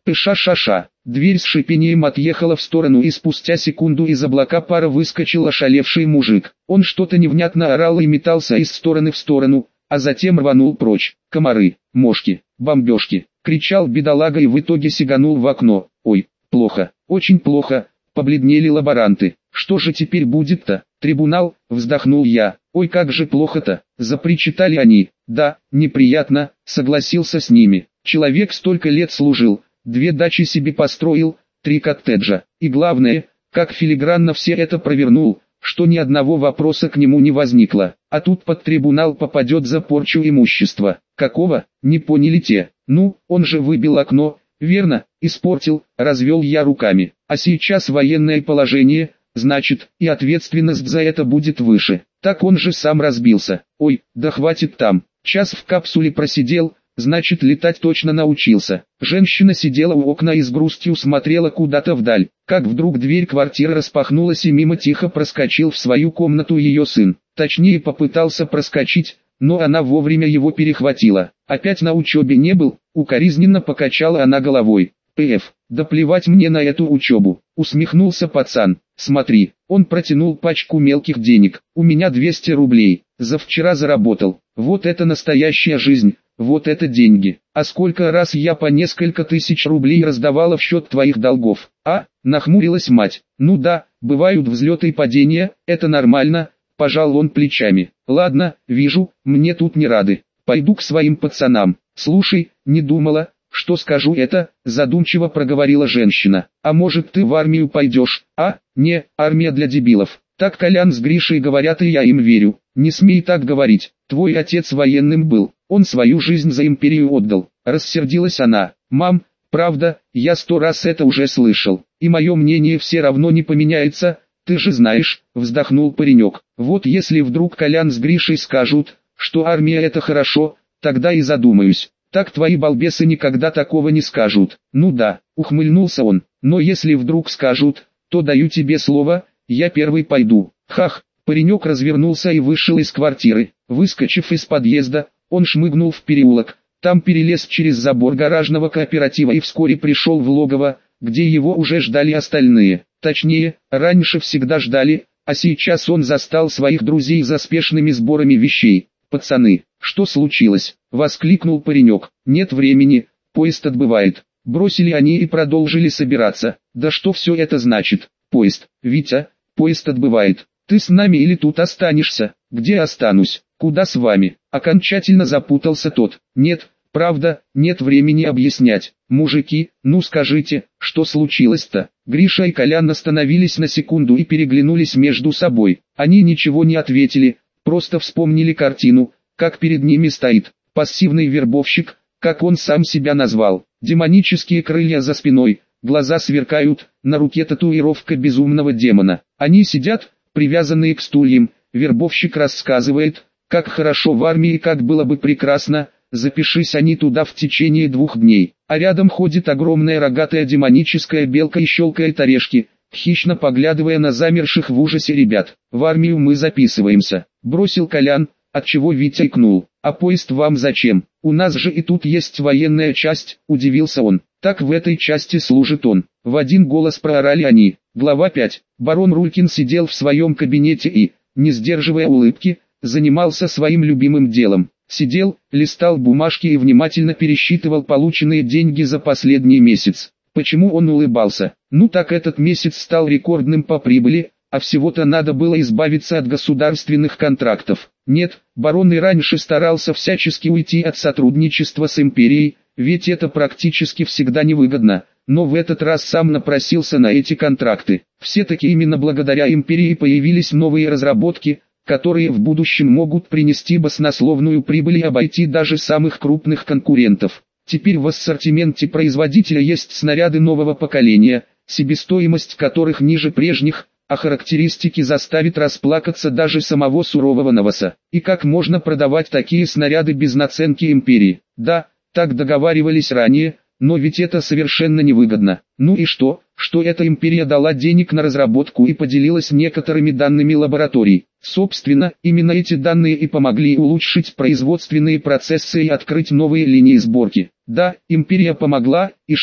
Ша-ша-ша. Дверь с шипением отъехала в сторону, и спустя секунду из облака пара выскочил ошалевший мужик. Он что-то невнятно орал и метался из стороны в сторону, а затем рванул прочь. «Комары, мошки, бомбежки!» — кричал бедолага и в итоге сиганул в окно. «Ой, плохо, очень плохо!» — побледнели лаборанты. «Что же теперь будет-то? Трибунал?» — вздохнул я. «Ой, как же плохо-то!» — запричитали они. «Да, неприятно», — согласился с ними. «Человек столько лет служил, 2 дачи себе построил, 3 коттеджа. И главное, как филигранно все это провернул, что ни одного вопроса к нему не возникло. А тут под трибунал попадет за порчу имущества. Какого? Не поняли те. Ну, он же выбил окно, верно, испортил», — развел я руками. «А сейчас военное положение, значит, и ответственность за это будет выше. Так он же сам разбился. Ой, да хватит там. Час в капсуле просидел, значит, летать точно научился». Женщина сидела у окна и с грустью смотрела куда-то вдаль. Как вдруг дверь квартиры распахнулась, и мимо тихо проскочил в свою комнату ее сын. Точнее, попытался проскочить, но она вовремя его перехватила. «Опять на учебе не был?» — укоризненно покачала она головой. «П.Ф. Да плевать мне на эту учебу», — усмехнулся пацан. «Смотри». Он протянул пачку мелких денег. «У меня 200 рублей. За вчера заработал. Вот это настоящая жизнь. Вот это деньги. А сколько раз я по несколько тысяч рублей раздавала в счет твоих долгов?» Нахмурилась мать. «Ну да, бывают взлеты и падения, это нормально», — пожал он плечами. «Ладно, вижу, мне тут не рады. Пойду к своим пацанам». «Слушай, не думала, что скажу это», — задумчиво проговорила женщина. «А может, ты в армию пойдешь?» «Не, армия для дебилов. Так Колян с Гришей говорят, и я им верю». «Не смей так говорить, твой отец военным был, он свою жизнь за империю отдал», — рассердилась она. «Мам, правда, я 100 раз это уже слышал, и мое мнение все равно не поменяется, ты же знаешь», — вздохнул паренек. «Вот если вдруг Колян с Гришей скажут, что армия это хорошо, тогда и задумаюсь. Так твои балбесы никогда такого не скажут». «Ну да», — ухмыльнулся он, «но если вдруг скажут, то даю тебе слово, я первый пойду». «Хах». Паренек развернулся и вышел из квартиры. Выскочив из подъезда, он шмыгнул в переулок. Там перелез через забор гаражного кооператива и вскоре пришел в логово, где его уже ждали остальные. Точнее, раньше всегда ждали, а сейчас он застал своих друзей за спешными сборами вещей. «Пацаны, что случилось?» — воскликнул паренек. «Нет времени, поезд отбывает». Бросили они и продолжили собираться. «Да что все это значит? Поезд, Витя, поезд отбывает. Ты с нами или тут останешься?» «Где останусь? Куда с вами?» Окончательно запутался тот. «Нет, правда, нет времени объяснять. Мужики, ну скажите, что случилось-то?» Гриша и Колян остановились на секунду и переглянулись между собой. Они ничего не ответили, просто вспомнили картину, как перед ними стоит пассивный вербовщик, как он сам себя назвал. Демонические крылья за спиной, глаза сверкают, на руке татуировка безумного демона. Они сидят, привязанные к стульям, вербовщик рассказывает, как хорошо в армии и как было бы прекрасно, запишись они туда в течение 2 дней. А рядом ходит огромная рогатая демоническая белка и щелкает орешки, хищно поглядывая на замерших в ужасе ребят. «В армию мы записываемся», — бросил Колян, отчего Витя икнул. «А поезд вам зачем? У нас же и тут есть военная часть», — удивился он. «Так в этой части служит он». В один голос проорали они. Глава 5. Барон Рулькин сидел в своем кабинете и, не сдерживая улыбки, занимался своим любимым делом. Сидел, листал бумажки и внимательно пересчитывал полученные деньги за последний месяц. Почему он улыбался? Ну так этот месяц стал рекордным по прибыли, а всего-то надо было избавиться от государственных контрактов. Нет, барон и раньше старался всячески уйти от сотрудничества с империей, ведь это практически всегда невыгодно, но в этот раз сам напросился на эти контракты. Все-таки именно благодаря империи появились новые разработки, которые в будущем могут принести баснословную прибыль и обойти даже самых крупных конкурентов. Теперь в ассортименте производителя есть снаряды нового поколения, себестоимость которых ниже прежних, а характеристики заставит расплакаться даже самого сурового Новоса. И как можно продавать такие снаряды без наценки империи? Да, так договаривались ранее, но ведь это совершенно невыгодно. Ну и что эта империя дала денег на разработку и поделилась некоторыми данными лабораторий. Собственно, именно эти данные и помогли улучшить производственные процессы и открыть новые линии сборки. Да, империя помогла, и что?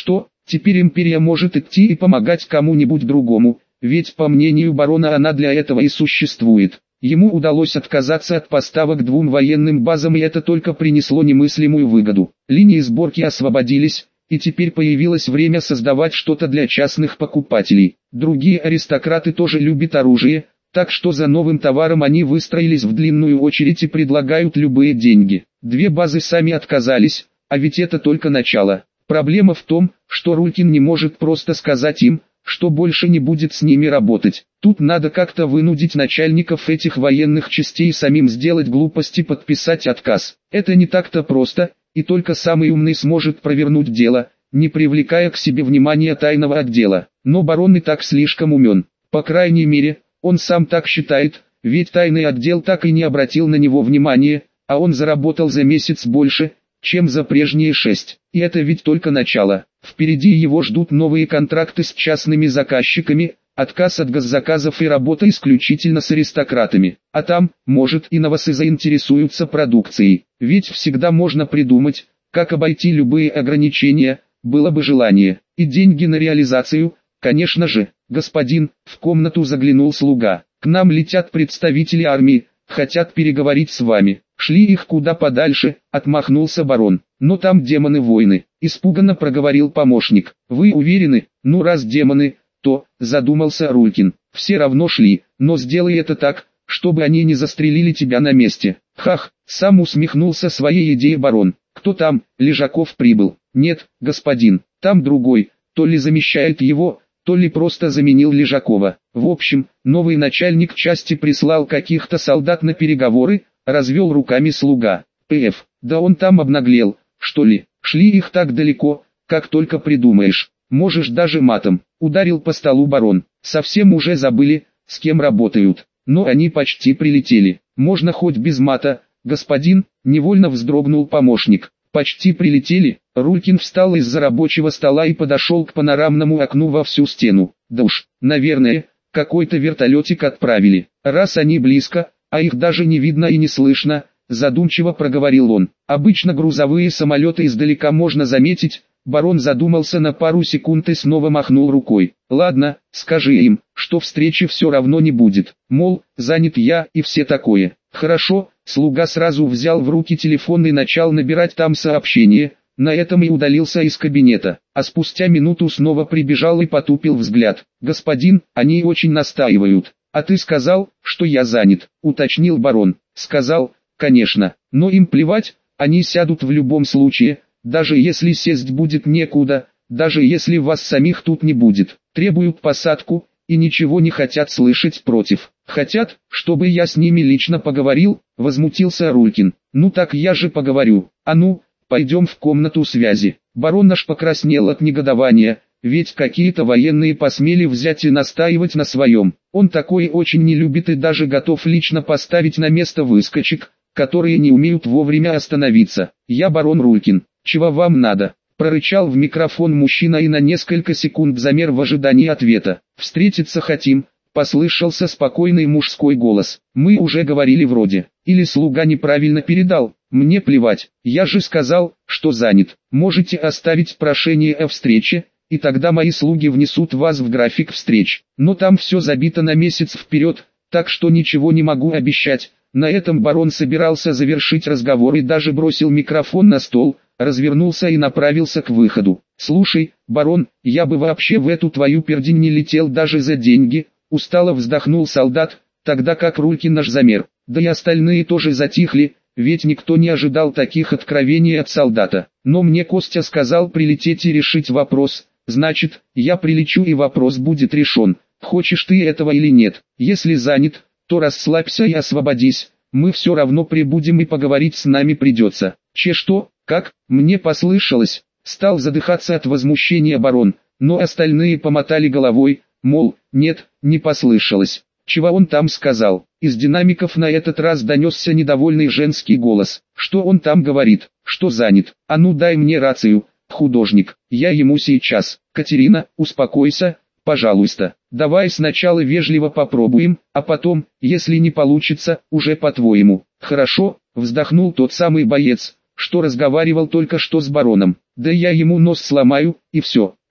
Теперь империя может идти и помогать кому-нибудь другому, ведь по мнению барона она для этого и существует. Ему удалось отказаться от поставок 2 военным базам, и это только принесло немыслимую выгоду. Линии сборки освободились, и теперь появилось время создавать что-то для частных покупателей. Другие аристократы тоже любят оружие, так что за новым товаром они выстроились в длинную очередь и предлагают любые деньги. 2 базы сами отказались, а ведь это только начало. Проблема в том, что Рулькин не может просто сказать им, что больше не будет с ними работать. Тут надо как-то вынудить начальников этих военных частей самим сделать глупости, подписать отказ. Это не так-то просто, и только самый умный сможет провернуть дело, не привлекая к себе внимания тайного отдела. Но барон и так слишком умен. По крайней мере, он сам так считает, ведь тайный отдел так и не обратил на него внимания, а он заработал за месяц больше, чем за прежние 6. И это ведь только начало. Впереди его ждут новые контракты с частными заказчиками, отказ от госзаказов и работа исключительно с аристократами. А там, может, и новосы заинтересуются продукцией. Ведь всегда можно придумать, как обойти любые ограничения, было бы желание. И деньги на реализацию, конечно же. Господин, в комнату заглянул слуга. К нам летят представители армии, хотят переговорить с вами. Шли их куда подальше, отмахнулся барон. Но там демоны-воины, испуганно проговорил помощник. Вы уверены? Ну раз демоны, то, задумался Рулькин. Все равно шли, но сделай это так, чтобы они не застрелили тебя на месте. Хах, сам усмехнулся своей идее барон. Кто там? Лежаков прибыл. Нет, господин, там другой, то ли замещает его, то ли просто заменил Лежакова. В общем, новый начальник части прислал каких-то солдат на переговоры, развел руками слуга. П.Ф. Да он там обнаглел, что ли? Шли их так далеко, как только придумаешь. Можешь даже матом. Ударил по столу барон. Совсем уже забыли, с кем работают. Но они почти прилетели. Можно хоть без мата, господин, невольно вздрогнул помощник. Почти прилетели. Рулькин встал из-за рабочего стола и подошел к панорамному окну во всю стену. Да уж, наверное, какой-то вертолетик отправили. Раз они близко, а их даже не видно и не слышно, задумчиво проговорил он. Обычно грузовые самолеты издалека можно заметить. Барон задумался на пару секунд и снова махнул рукой. Ладно, скажи им, что встречи все равно не будет. Мол, занят я и все такое. Хорошо, слуга сразу взял в руки телефон и начал набирать там сообщение. На этом и удалился из кабинета, а спустя минуту снова прибежал и потупил взгляд. «Господин, они очень настаивают. А ты сказал, что я занят», — уточнил барон. «Сказал, конечно, но им плевать, они сядут в любом случае, даже если сесть будет некуда, даже если вас самих тут не будет. Требуют посадку, и ничего не хотят слышать против. Хотят, чтобы я с ними лично поговорил», — возмутился Рулькин. «Ну так я же поговорю. А ну, пойдем в комнату связи». Барон аж покраснел от негодования, ведь какие-то военные посмели взять и настаивать на своем. Он такой очень не любит и даже готов лично поставить на место выскочек, которые не умеют вовремя остановиться. «Я барон Рулькин, чего вам надо?» — прорычал в микрофон мужчина и на несколько секунд замер в ожидании ответа. «Встретиться хотим», — послышался спокойный мужской голос. «Мы уже говорили вроде. Или слуга неправильно передал. Мне плевать, я же сказал, что занят. Можете оставить прошение о встрече, и тогда мои слуги внесут вас в график встреч. Но там все забито на месяц вперед, так что ничего не могу обещать». На этом барон собирался завершить разговор и даже бросил микрофон на стол, развернулся и направился к выходу. «Слушай, барон, я бы вообще в эту твою пердень не летел даже за деньги», устало вздохнул солдат, тогда как Рулькин наш замер. Да и остальные тоже затихли, ведь никто не ожидал таких откровений от солдата. «Но мне Костя сказал прилететь и решить вопрос, значит, я прилечу и вопрос будет решен, хочешь ты этого или нет. Если занят, то расслабься и освободись, мы все равно прибудем и поговорить с нами придется». Что? Как? Мне послышалось. Стал задыхаться от возмущения барон, но остальные помотали головой, мол, нет, не послышалось. Чего он там сказал? Из динамиков на этот раз донесся недовольный женский голос. Что он там говорит? Что занят? А ну дай мне рацию, художник, я ему сейчас. Катерина, успокойся, пожалуйста. Давай сначала вежливо попробуем, а потом, если не получится, уже по-твоему. Хорошо, вздохнул тот самый боец, что разговаривал только что с бароном. Да я ему нос сломаю, и все.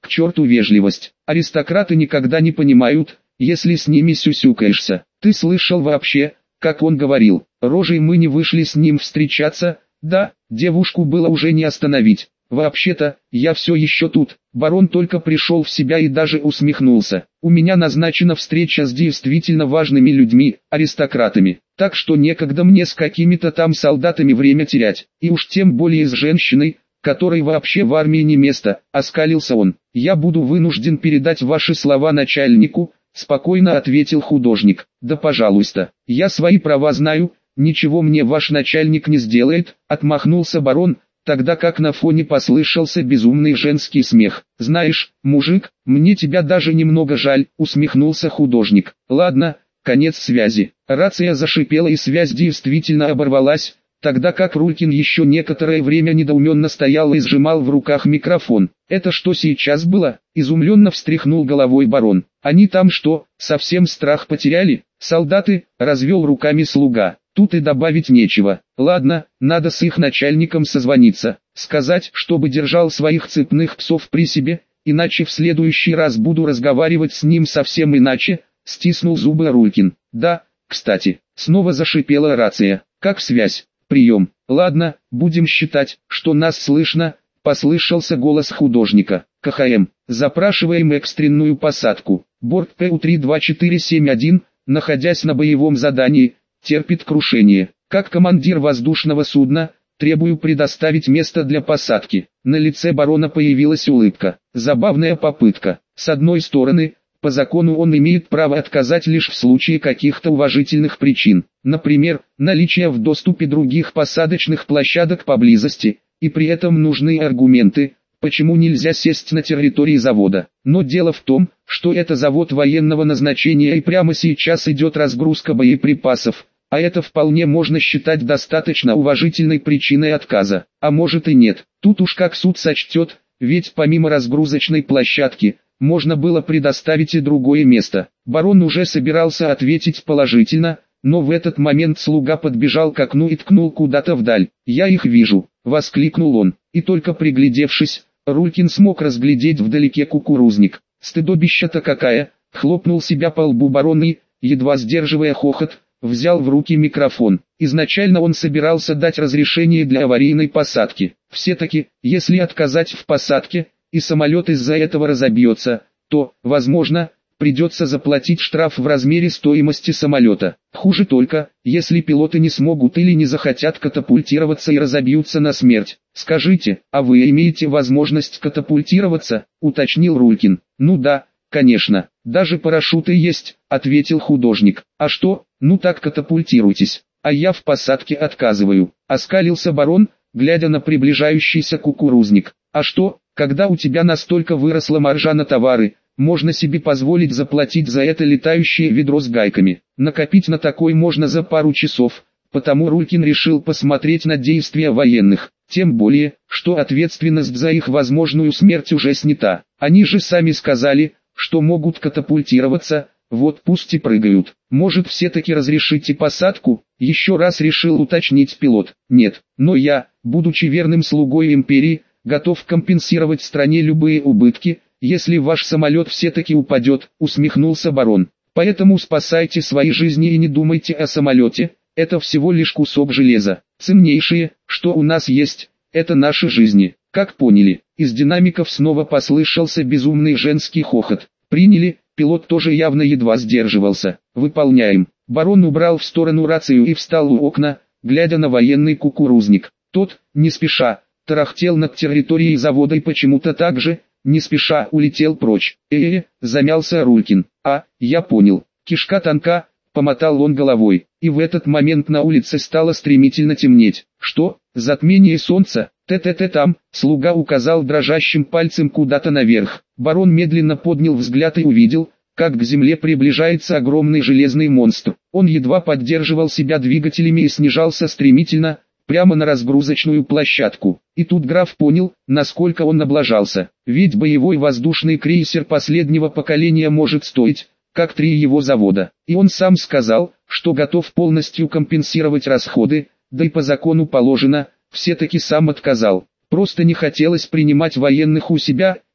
К черту вежливость. Аристократы никогда не понимают, если с ними сюсюкаешься. Ты слышал вообще, как он говорил? Рожей мы не вышли с ним встречаться. Да, девушку было уже не остановить. Вообще-то, я все еще тут. Барон только пришел в себя и даже усмехнулся. У меня назначена встреча с действительно важными людьми, аристократами. Так что некогда мне с какими-то там солдатами время терять. И уж тем более с женщиной, которой вообще в армии не место, оскалился он. Я буду вынужден передать ваши слова начальнику, спокойно ответил художник. Да пожалуйста, я свои права знаю, ничего мне ваш начальник не сделает, отмахнулся барон, тогда как на фоне послышался безумный женский смех. «Знаешь, мужик, мне тебя даже немного жаль», усмехнулся художник. «Ладно, конец связи». Рация зашипела и связь действительно оборвалась, тогда как Рулькин еще некоторое время недоуменно стоял и сжимал в руках микрофон. «Это что сейчас было?» – изумленно встряхнул головой барон. «Они там что, совсем страх потеряли?» «Солдаты», – развел руками слуга. Тут и добавить нечего. Ладно, надо с их начальником созвониться, сказать, чтобы держал своих цепных псов при себе, иначе в следующий раз буду разговаривать с ним совсем иначе, стиснул зубы Рулькин. Да, кстати, снова зашипела рация. Как связь? Прием. Ладно, будем считать, что нас слышно, послышался голос художника. КХМ, запрашиваем экстренную посадку. Борт ПУ-32471, находясь на боевом задании, терпит крушение. Как командир воздушного судна, требую предоставить место для посадки. На лице барона появилась улыбка. Забавная попытка. С одной стороны, по закону он имеет право отказать лишь в случае каких-то уважительных причин. Например, наличия в доступе других посадочных площадок поблизости, и при этом нужны аргументы, почему нельзя сесть на территории завода. Но дело в том, что это завод военного назначения и прямо сейчас идет разгрузка боеприпасов. А это вполне можно считать достаточно уважительной причиной отказа. А может и нет, тут уж как суд сочтет, ведь помимо разгрузочной площадки, можно было предоставить и другое место. Барон уже собирался ответить положительно, но в этот момент слуга подбежал к окну и ткнул куда-то вдаль. «Я их вижу», — воскликнул он, и только приглядевшись, Рулькин смог разглядеть вдалеке кукурузник. «Стыдобища-то какая!» — хлопнул себя по лбу барон и, едва сдерживая хохот, взял в руки микрофон. Изначально он собирался дать разрешение для аварийной посадки. Все-таки, если отказать в посадке, и самолет из-за этого разобьется, то, возможно, придется заплатить штраф в размере стоимости самолета. Хуже только, если пилоты не смогут или не захотят катапультироваться и разобьются на смерть. «Скажите, а вы имеете возможность катапультироваться?» — уточнил Рулькин. «Ну да, конечно, даже парашюты есть», — ответил художник. «А что? Ну так катапультируйтесь, а я в посадке отказываю», — оскалился барон, глядя на приближающийся кукурузник. «А что, когда у тебя настолько выросла маржа на товары, можно себе позволить заплатить за это летающее ведро с гайками. Накопить на такой можно за пару часов», потому Рулькин решил посмотреть на действия военных. Тем более, что ответственность за их возможную смерть уже снята. Они же сами сказали, что могут катапультироваться, вот пусть и прыгают. «Может, все-таки разрешите посадку?» — еще раз решил уточнить пилот. «Нет, но я, будучи верным слугой империи, готов компенсировать стране любые убытки, если ваш самолет все-таки упадет», — усмехнулся барон. «Поэтому спасайте свои жизни и не думайте о самолете, это всего лишь кусок железа. Ценнейшее, что у нас есть, это наши жизни». Как поняли, из динамиков снова послышался безумный женский хохот. «Приняли», пилот тоже явно едва сдерживался. «Выполняем». Барон убрал в сторону рацию и встал у окна, глядя на военный кукурузник. Тот, не спеша, тарахтел над территорией завода и почему-то так же, не спеша, улетел прочь. Замялся Рулькин. «А, я понял. Кишка тонка», — помотал он головой. И в этот момент на улице стало стремительно темнеть. «Что? Затмение солнца? Т-т-т там», — слуга указал дрожащим пальцем куда-то наверх. Барон медленно поднял взгляд и увидел, как к земле приближается огромный железный монстр. Он едва поддерживал себя двигателями и снижался стремительно, прямо на разгрузочную площадку. И тут граф понял, насколько он облажался. Ведь боевой воздушный крейсер последнего поколения может стоить, как 3 его завода. И он сам сказал, что готов полностью компенсировать расходы, да и по закону положено, все-таки сам отказал. Просто не хотелось принимать военных у себя,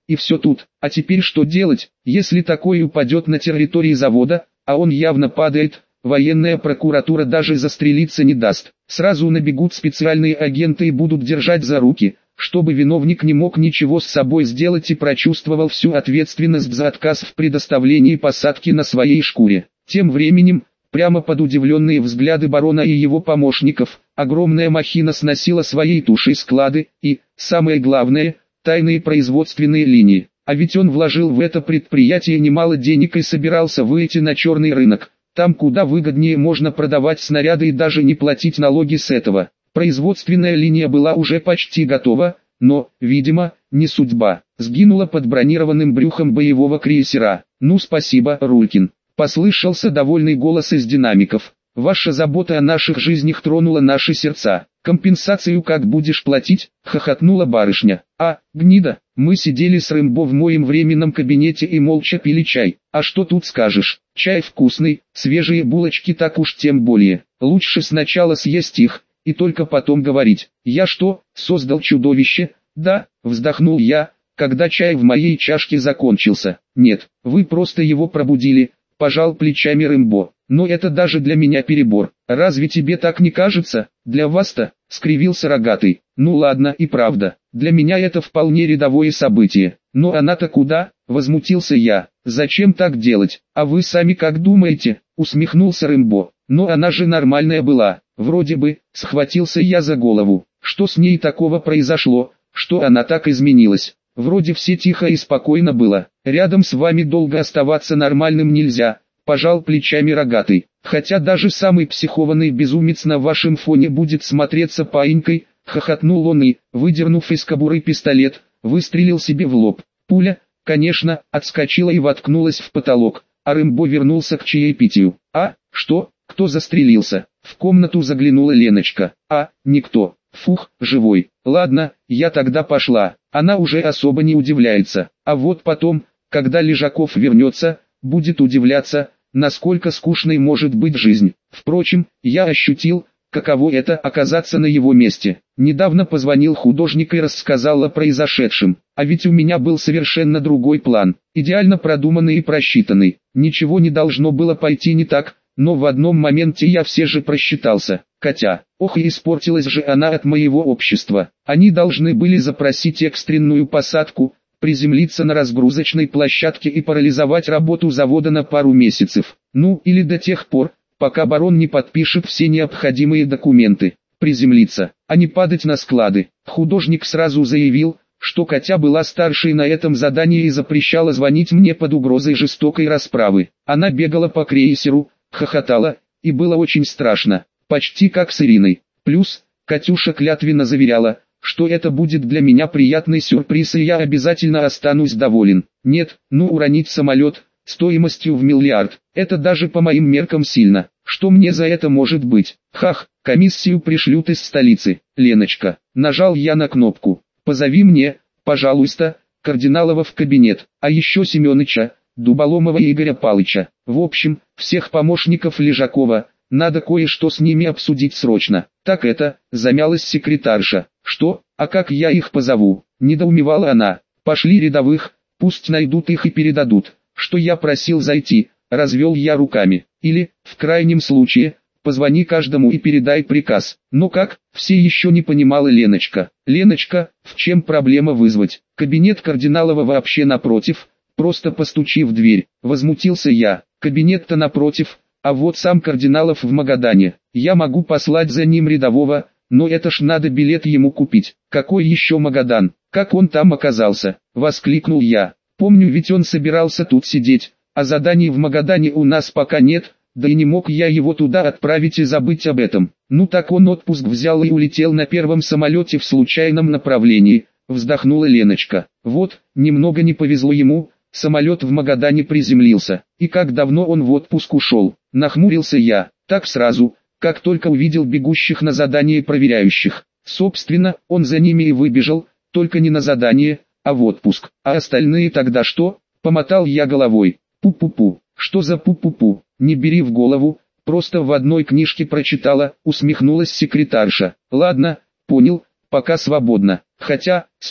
и все тут. А теперь что делать, если такой упадет на территории завода, а он явно падает? Военная прокуратура даже застрелиться не даст. Сразу набегут специальные агенты и будут держать за руки, чтобы виновник не мог ничего с собой сделать и прочувствовал всю ответственность за отказ в предоставлении посадки на своей шкуре. Тем временем, прямо под удивленные взгляды барона и его помощников, огромная махина сносила своей тушей склады и, самое главное, тайные производственные линии. А ведь он вложил в это предприятие немало денег и собирался выйти на черный рынок. Там куда выгоднее можно продавать снаряды и даже не платить налоги с этого. Производственная линия была уже почти готова, но, видимо, не судьба. Сгинула под бронированным брюхом боевого крейсера. «Ну спасибо, Рулькин», — послышался довольный голос из динамиков. «Ваша забота о наших жизнях тронула наши сердца. Компенсацию как будешь платить?» — хохотнула барышня. «А, гнида, мы сидели с Рэмбо в моем временном кабинете и молча пили чай. А что тут скажешь? Чай вкусный, свежие булочки так уж тем более. Лучше сначала съесть их, и только потом говорить. Я что, создал чудовище?» «Да», — вздохнул я, когда чай в моей чашке закончился. «Нет, вы просто его пробудили», — пожал плечами Рэмбо. «Но это даже для меня перебор. Разве тебе так не кажется? Для вас-то?» — скривился Рогатый. «Ну ладно, и правда, для меня это вполне рядовое событие. Но она-то куда?» — возмутился я. «Зачем так делать? А вы сами как думаете?» — усмехнулся Рэмбо. «Но она же нормальная была, вроде бы», — схватился я за голову. «Что с ней такого произошло, что она так изменилась? Вроде все тихо и спокойно было. Рядом с вами долго оставаться нормальным нельзя», — пожал плечами Рогатый. «Хотя даже самый психованный безумец на вашем фоне будет смотреться паинькой», — хохотнул он и, выдернув из кобуры пистолет, выстрелил себе в лоб. Пуля, конечно, отскочила и воткнулась в потолок, а Рэмбо вернулся к чаепитию. «А, что? Кто застрелился?» В комнату заглянула Леночка. «А, никто. Фух, живой. Ладно, я тогда пошла». Она уже особо не удивляется. А вот потом, когда Лежаков вернется, будет удивляться, насколько скучной может быть жизнь. Впрочем, я ощутил, каково это оказаться на его месте. Недавно позвонил художник и рассказал о произошедшем. А ведь у меня был совершенно другой план. Идеально продуманный и просчитанный. Ничего не должно было пойти не так. Но в одном моменте я все же просчитался. Катя, ох и испортилась же она от моего общества. Они должны были запросить экстренную посадку, приземлиться на разгрузочной площадке и парализовать работу завода на пару месяцев. Ну или до тех пор, пока барон не подпишет все необходимые документы. Приземлиться, а не падать на склады. Художник сразу заявил, что Катя была старшей на этом задании и запрещала звонить мне под угрозой жестокой расправы. Она бегала по крейсеру, хохотала, и было очень страшно, почти как с Ириной. Плюс, Катюша клятвенно заверяла, что это будет для меня приятный сюрприз и я обязательно останусь доволен. Нет, ну уронить самолет, стоимостью в миллиард, это даже по моим меркам сильно. Что мне за это может быть? Хах, комиссию пришлют из столицы. Леночка, нажал я на кнопку. Позови мне, пожалуйста, Кардиналова в кабинет, а еще Семеныча, Дуболомова и Игоря Палыча. В общем, всех помощников Лежакова, надо кое-что с ними обсудить срочно. Так это, замялась секретарша. Что, а как я их позову? Недоумевала она. Пошли рядовых, пусть найдут их и передадут, что я просил зайти, развел я руками. Или, в крайнем случае, позвони каждому и передай приказ. Но как, все еще не понимала Леночка. Леночка, в чем проблема вызвать? Кабинет Кардиналова вообще напротив. Просто постучи в дверь, возмутился я. Кабинет-то напротив, а вот сам Кардиналов в Магадане. Я могу послать за ним рядового, но это ж надо билет ему купить. Какой еще Магадан? Как он там оказался? Воскликнул я. Помню, ведь он собирался тут сидеть, а заданий в Магадане у нас пока нет, да и не мог я его туда отправить и забыть об этом. Ну так он отпуск взял и улетел на первом самолете в случайном направлении, вздохнула Леночка. Вот, немного не повезло ему. Самолет в Магадане приземлился. И как давно он в отпуск ушел? Нахмурился я. Так сразу, как только увидел бегущих на задание проверяющих. Собственно, он за ними и выбежал, только не на задание, а в отпуск. А остальные тогда что? Помотал я головой. Пу-пу-пу. Что за пу-пу-пу? Не бери в голову, просто в одной книжке прочитала, усмехнулась секретарша. Ладно, понял, пока свободно. Хотя, стоп,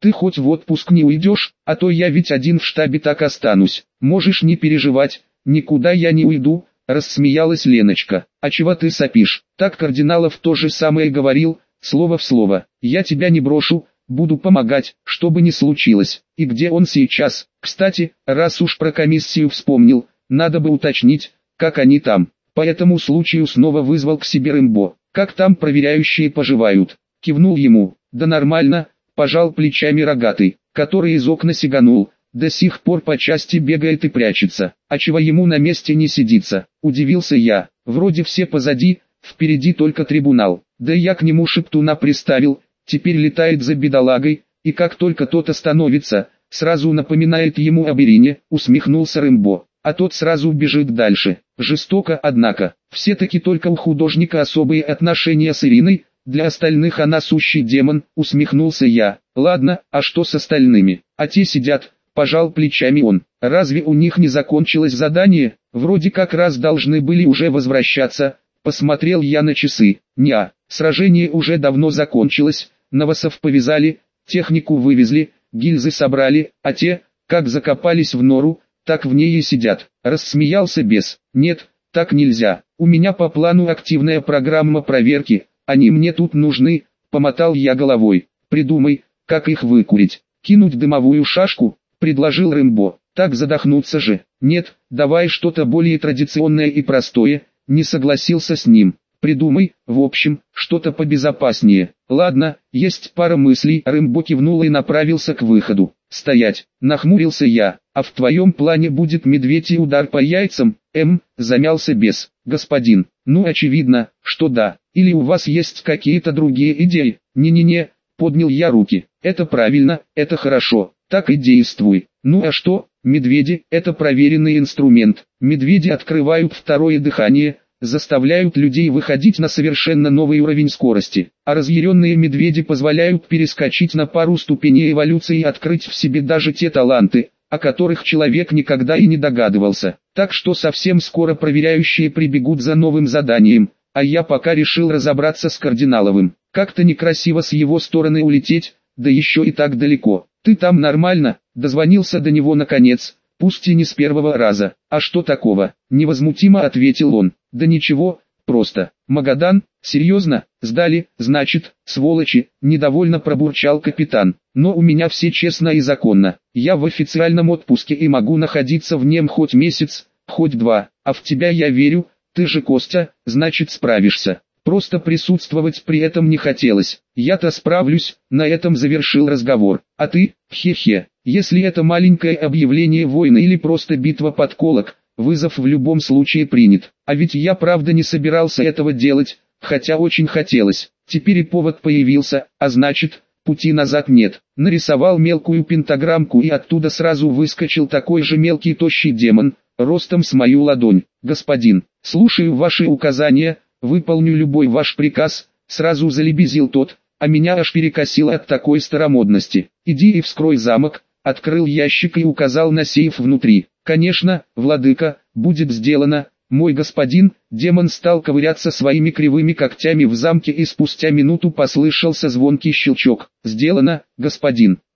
Ты хоть в отпуск не уйдешь, а то я ведь один в штабе так останусь. Можешь не переживать, никуда я не уйду, рассмеялась Леночка. А чего ты сопишь? Так Кардиналов то же самое говорил, слово в слово. Я тебя не брошу, буду помогать, что бы ни случилось. И где он сейчас? Кстати, раз уж про комиссию вспомнил, надо бы уточнить, как они там. По этому случаю снова вызвал к себе Рэмбо. Как там проверяющие поживают? Кивнул ему. Да нормально, пожал плечами Рогатый, который из окна сиганул. До сих пор по части бегает и прячется. А чего ему на месте не сидится? Удивился я. Вроде все позади, впереди только трибунал. Да я к нему шептуна приставил, теперь летает за бедолагой, и как только тот остановится, сразу напоминает ему об Ирине, усмехнулся Рэмбо. А тот сразу бежит дальше. Жестоко, однако. Все-таки только у художника особые отношения с Ириной, для остальных она сущий демон, усмехнулся я. Ладно, а что с остальными? А те сидят, пожал плечами он. Разве у них не закончилось задание? Вроде как раз должны были уже возвращаться. Посмотрел я на часы. Неа, сражение уже давно закончилось, новосов повязали, технику вывезли, гильзы собрали, а те, как закопались в нору, так в ней и сидят. Рассмеялся бес. Нет, так нельзя. У меня по плану активная программа проверки, они мне тут нужны, помотал я головой. Придумай, как их выкурить. Кинуть дымовую шашку, предложил Рэмбо. Так задохнуться же. Нет, давай что-то более традиционное и простое, не согласился с ним. Придумай, в общем, что-то побезопаснее. Ладно, есть пара мыслей. Рэмбо кивнул и направился к выходу. Стоять, нахмурился я. А в твоем плане будет медведь и удар по яйцам? Замялся бес. Господин, ну очевидно, что да. Или у вас есть какие-то другие идеи? Не-не-не, поднял я руки. Это правильно, это хорошо. Так и действуй. Ну а что? Медведи – это проверенный инструмент. Медведи открывают второе дыхание, заставляют людей выходить на совершенно новый уровень скорости, а разъяренные медведи позволяют перескочить на пару ступеней эволюции и открыть в себе даже те таланты, о которых человек никогда и не догадывался. Так что совсем скоро проверяющие прибегут за новым заданием, а я пока решил разобраться с Кардиналовым. Как-то некрасиво с его стороны улететь, да еще и так далеко. Ты там нормально? Дозвонился до него наконец, пусть и не с первого раза. А что такого? Невозмутимо ответил он. Да ничего, просто. Магадан, серьезно, сдали, значит, сволочи, недовольно пробурчал капитан. Но у меня все честно и законно. Я в официальном отпуске и могу находиться в нем хоть месяц, хоть два. А в тебя я верю, ты же Костя, значит справишься. Просто присутствовать при этом не хотелось. Я-то справлюсь, на этом завершил разговор. А ты, хе-хе, если это маленькое объявление войны или просто битва подколок, вызов в любом случае принят. А ведь я правда не собирался этого делать, хотя очень хотелось. Теперь и повод появился, а значит, пути назад нет. Нарисовал мелкую пентаграммку и оттуда сразу выскочил такой же мелкий тощий демон, ростом с мою ладонь. Господин, слушаю ваши указания. Выполню любой ваш приказ, сразу залебезил тот, а меня аж перекосило от такой старомодности. Иди и вскрой замок, открыл ящик и указал на сейф внутри. Конечно, владыка, будет сделано, мой господин. Демон стал ковыряться своими кривыми когтями в замке и спустя минуту послышался звонкий щелчок. Сделано, господин.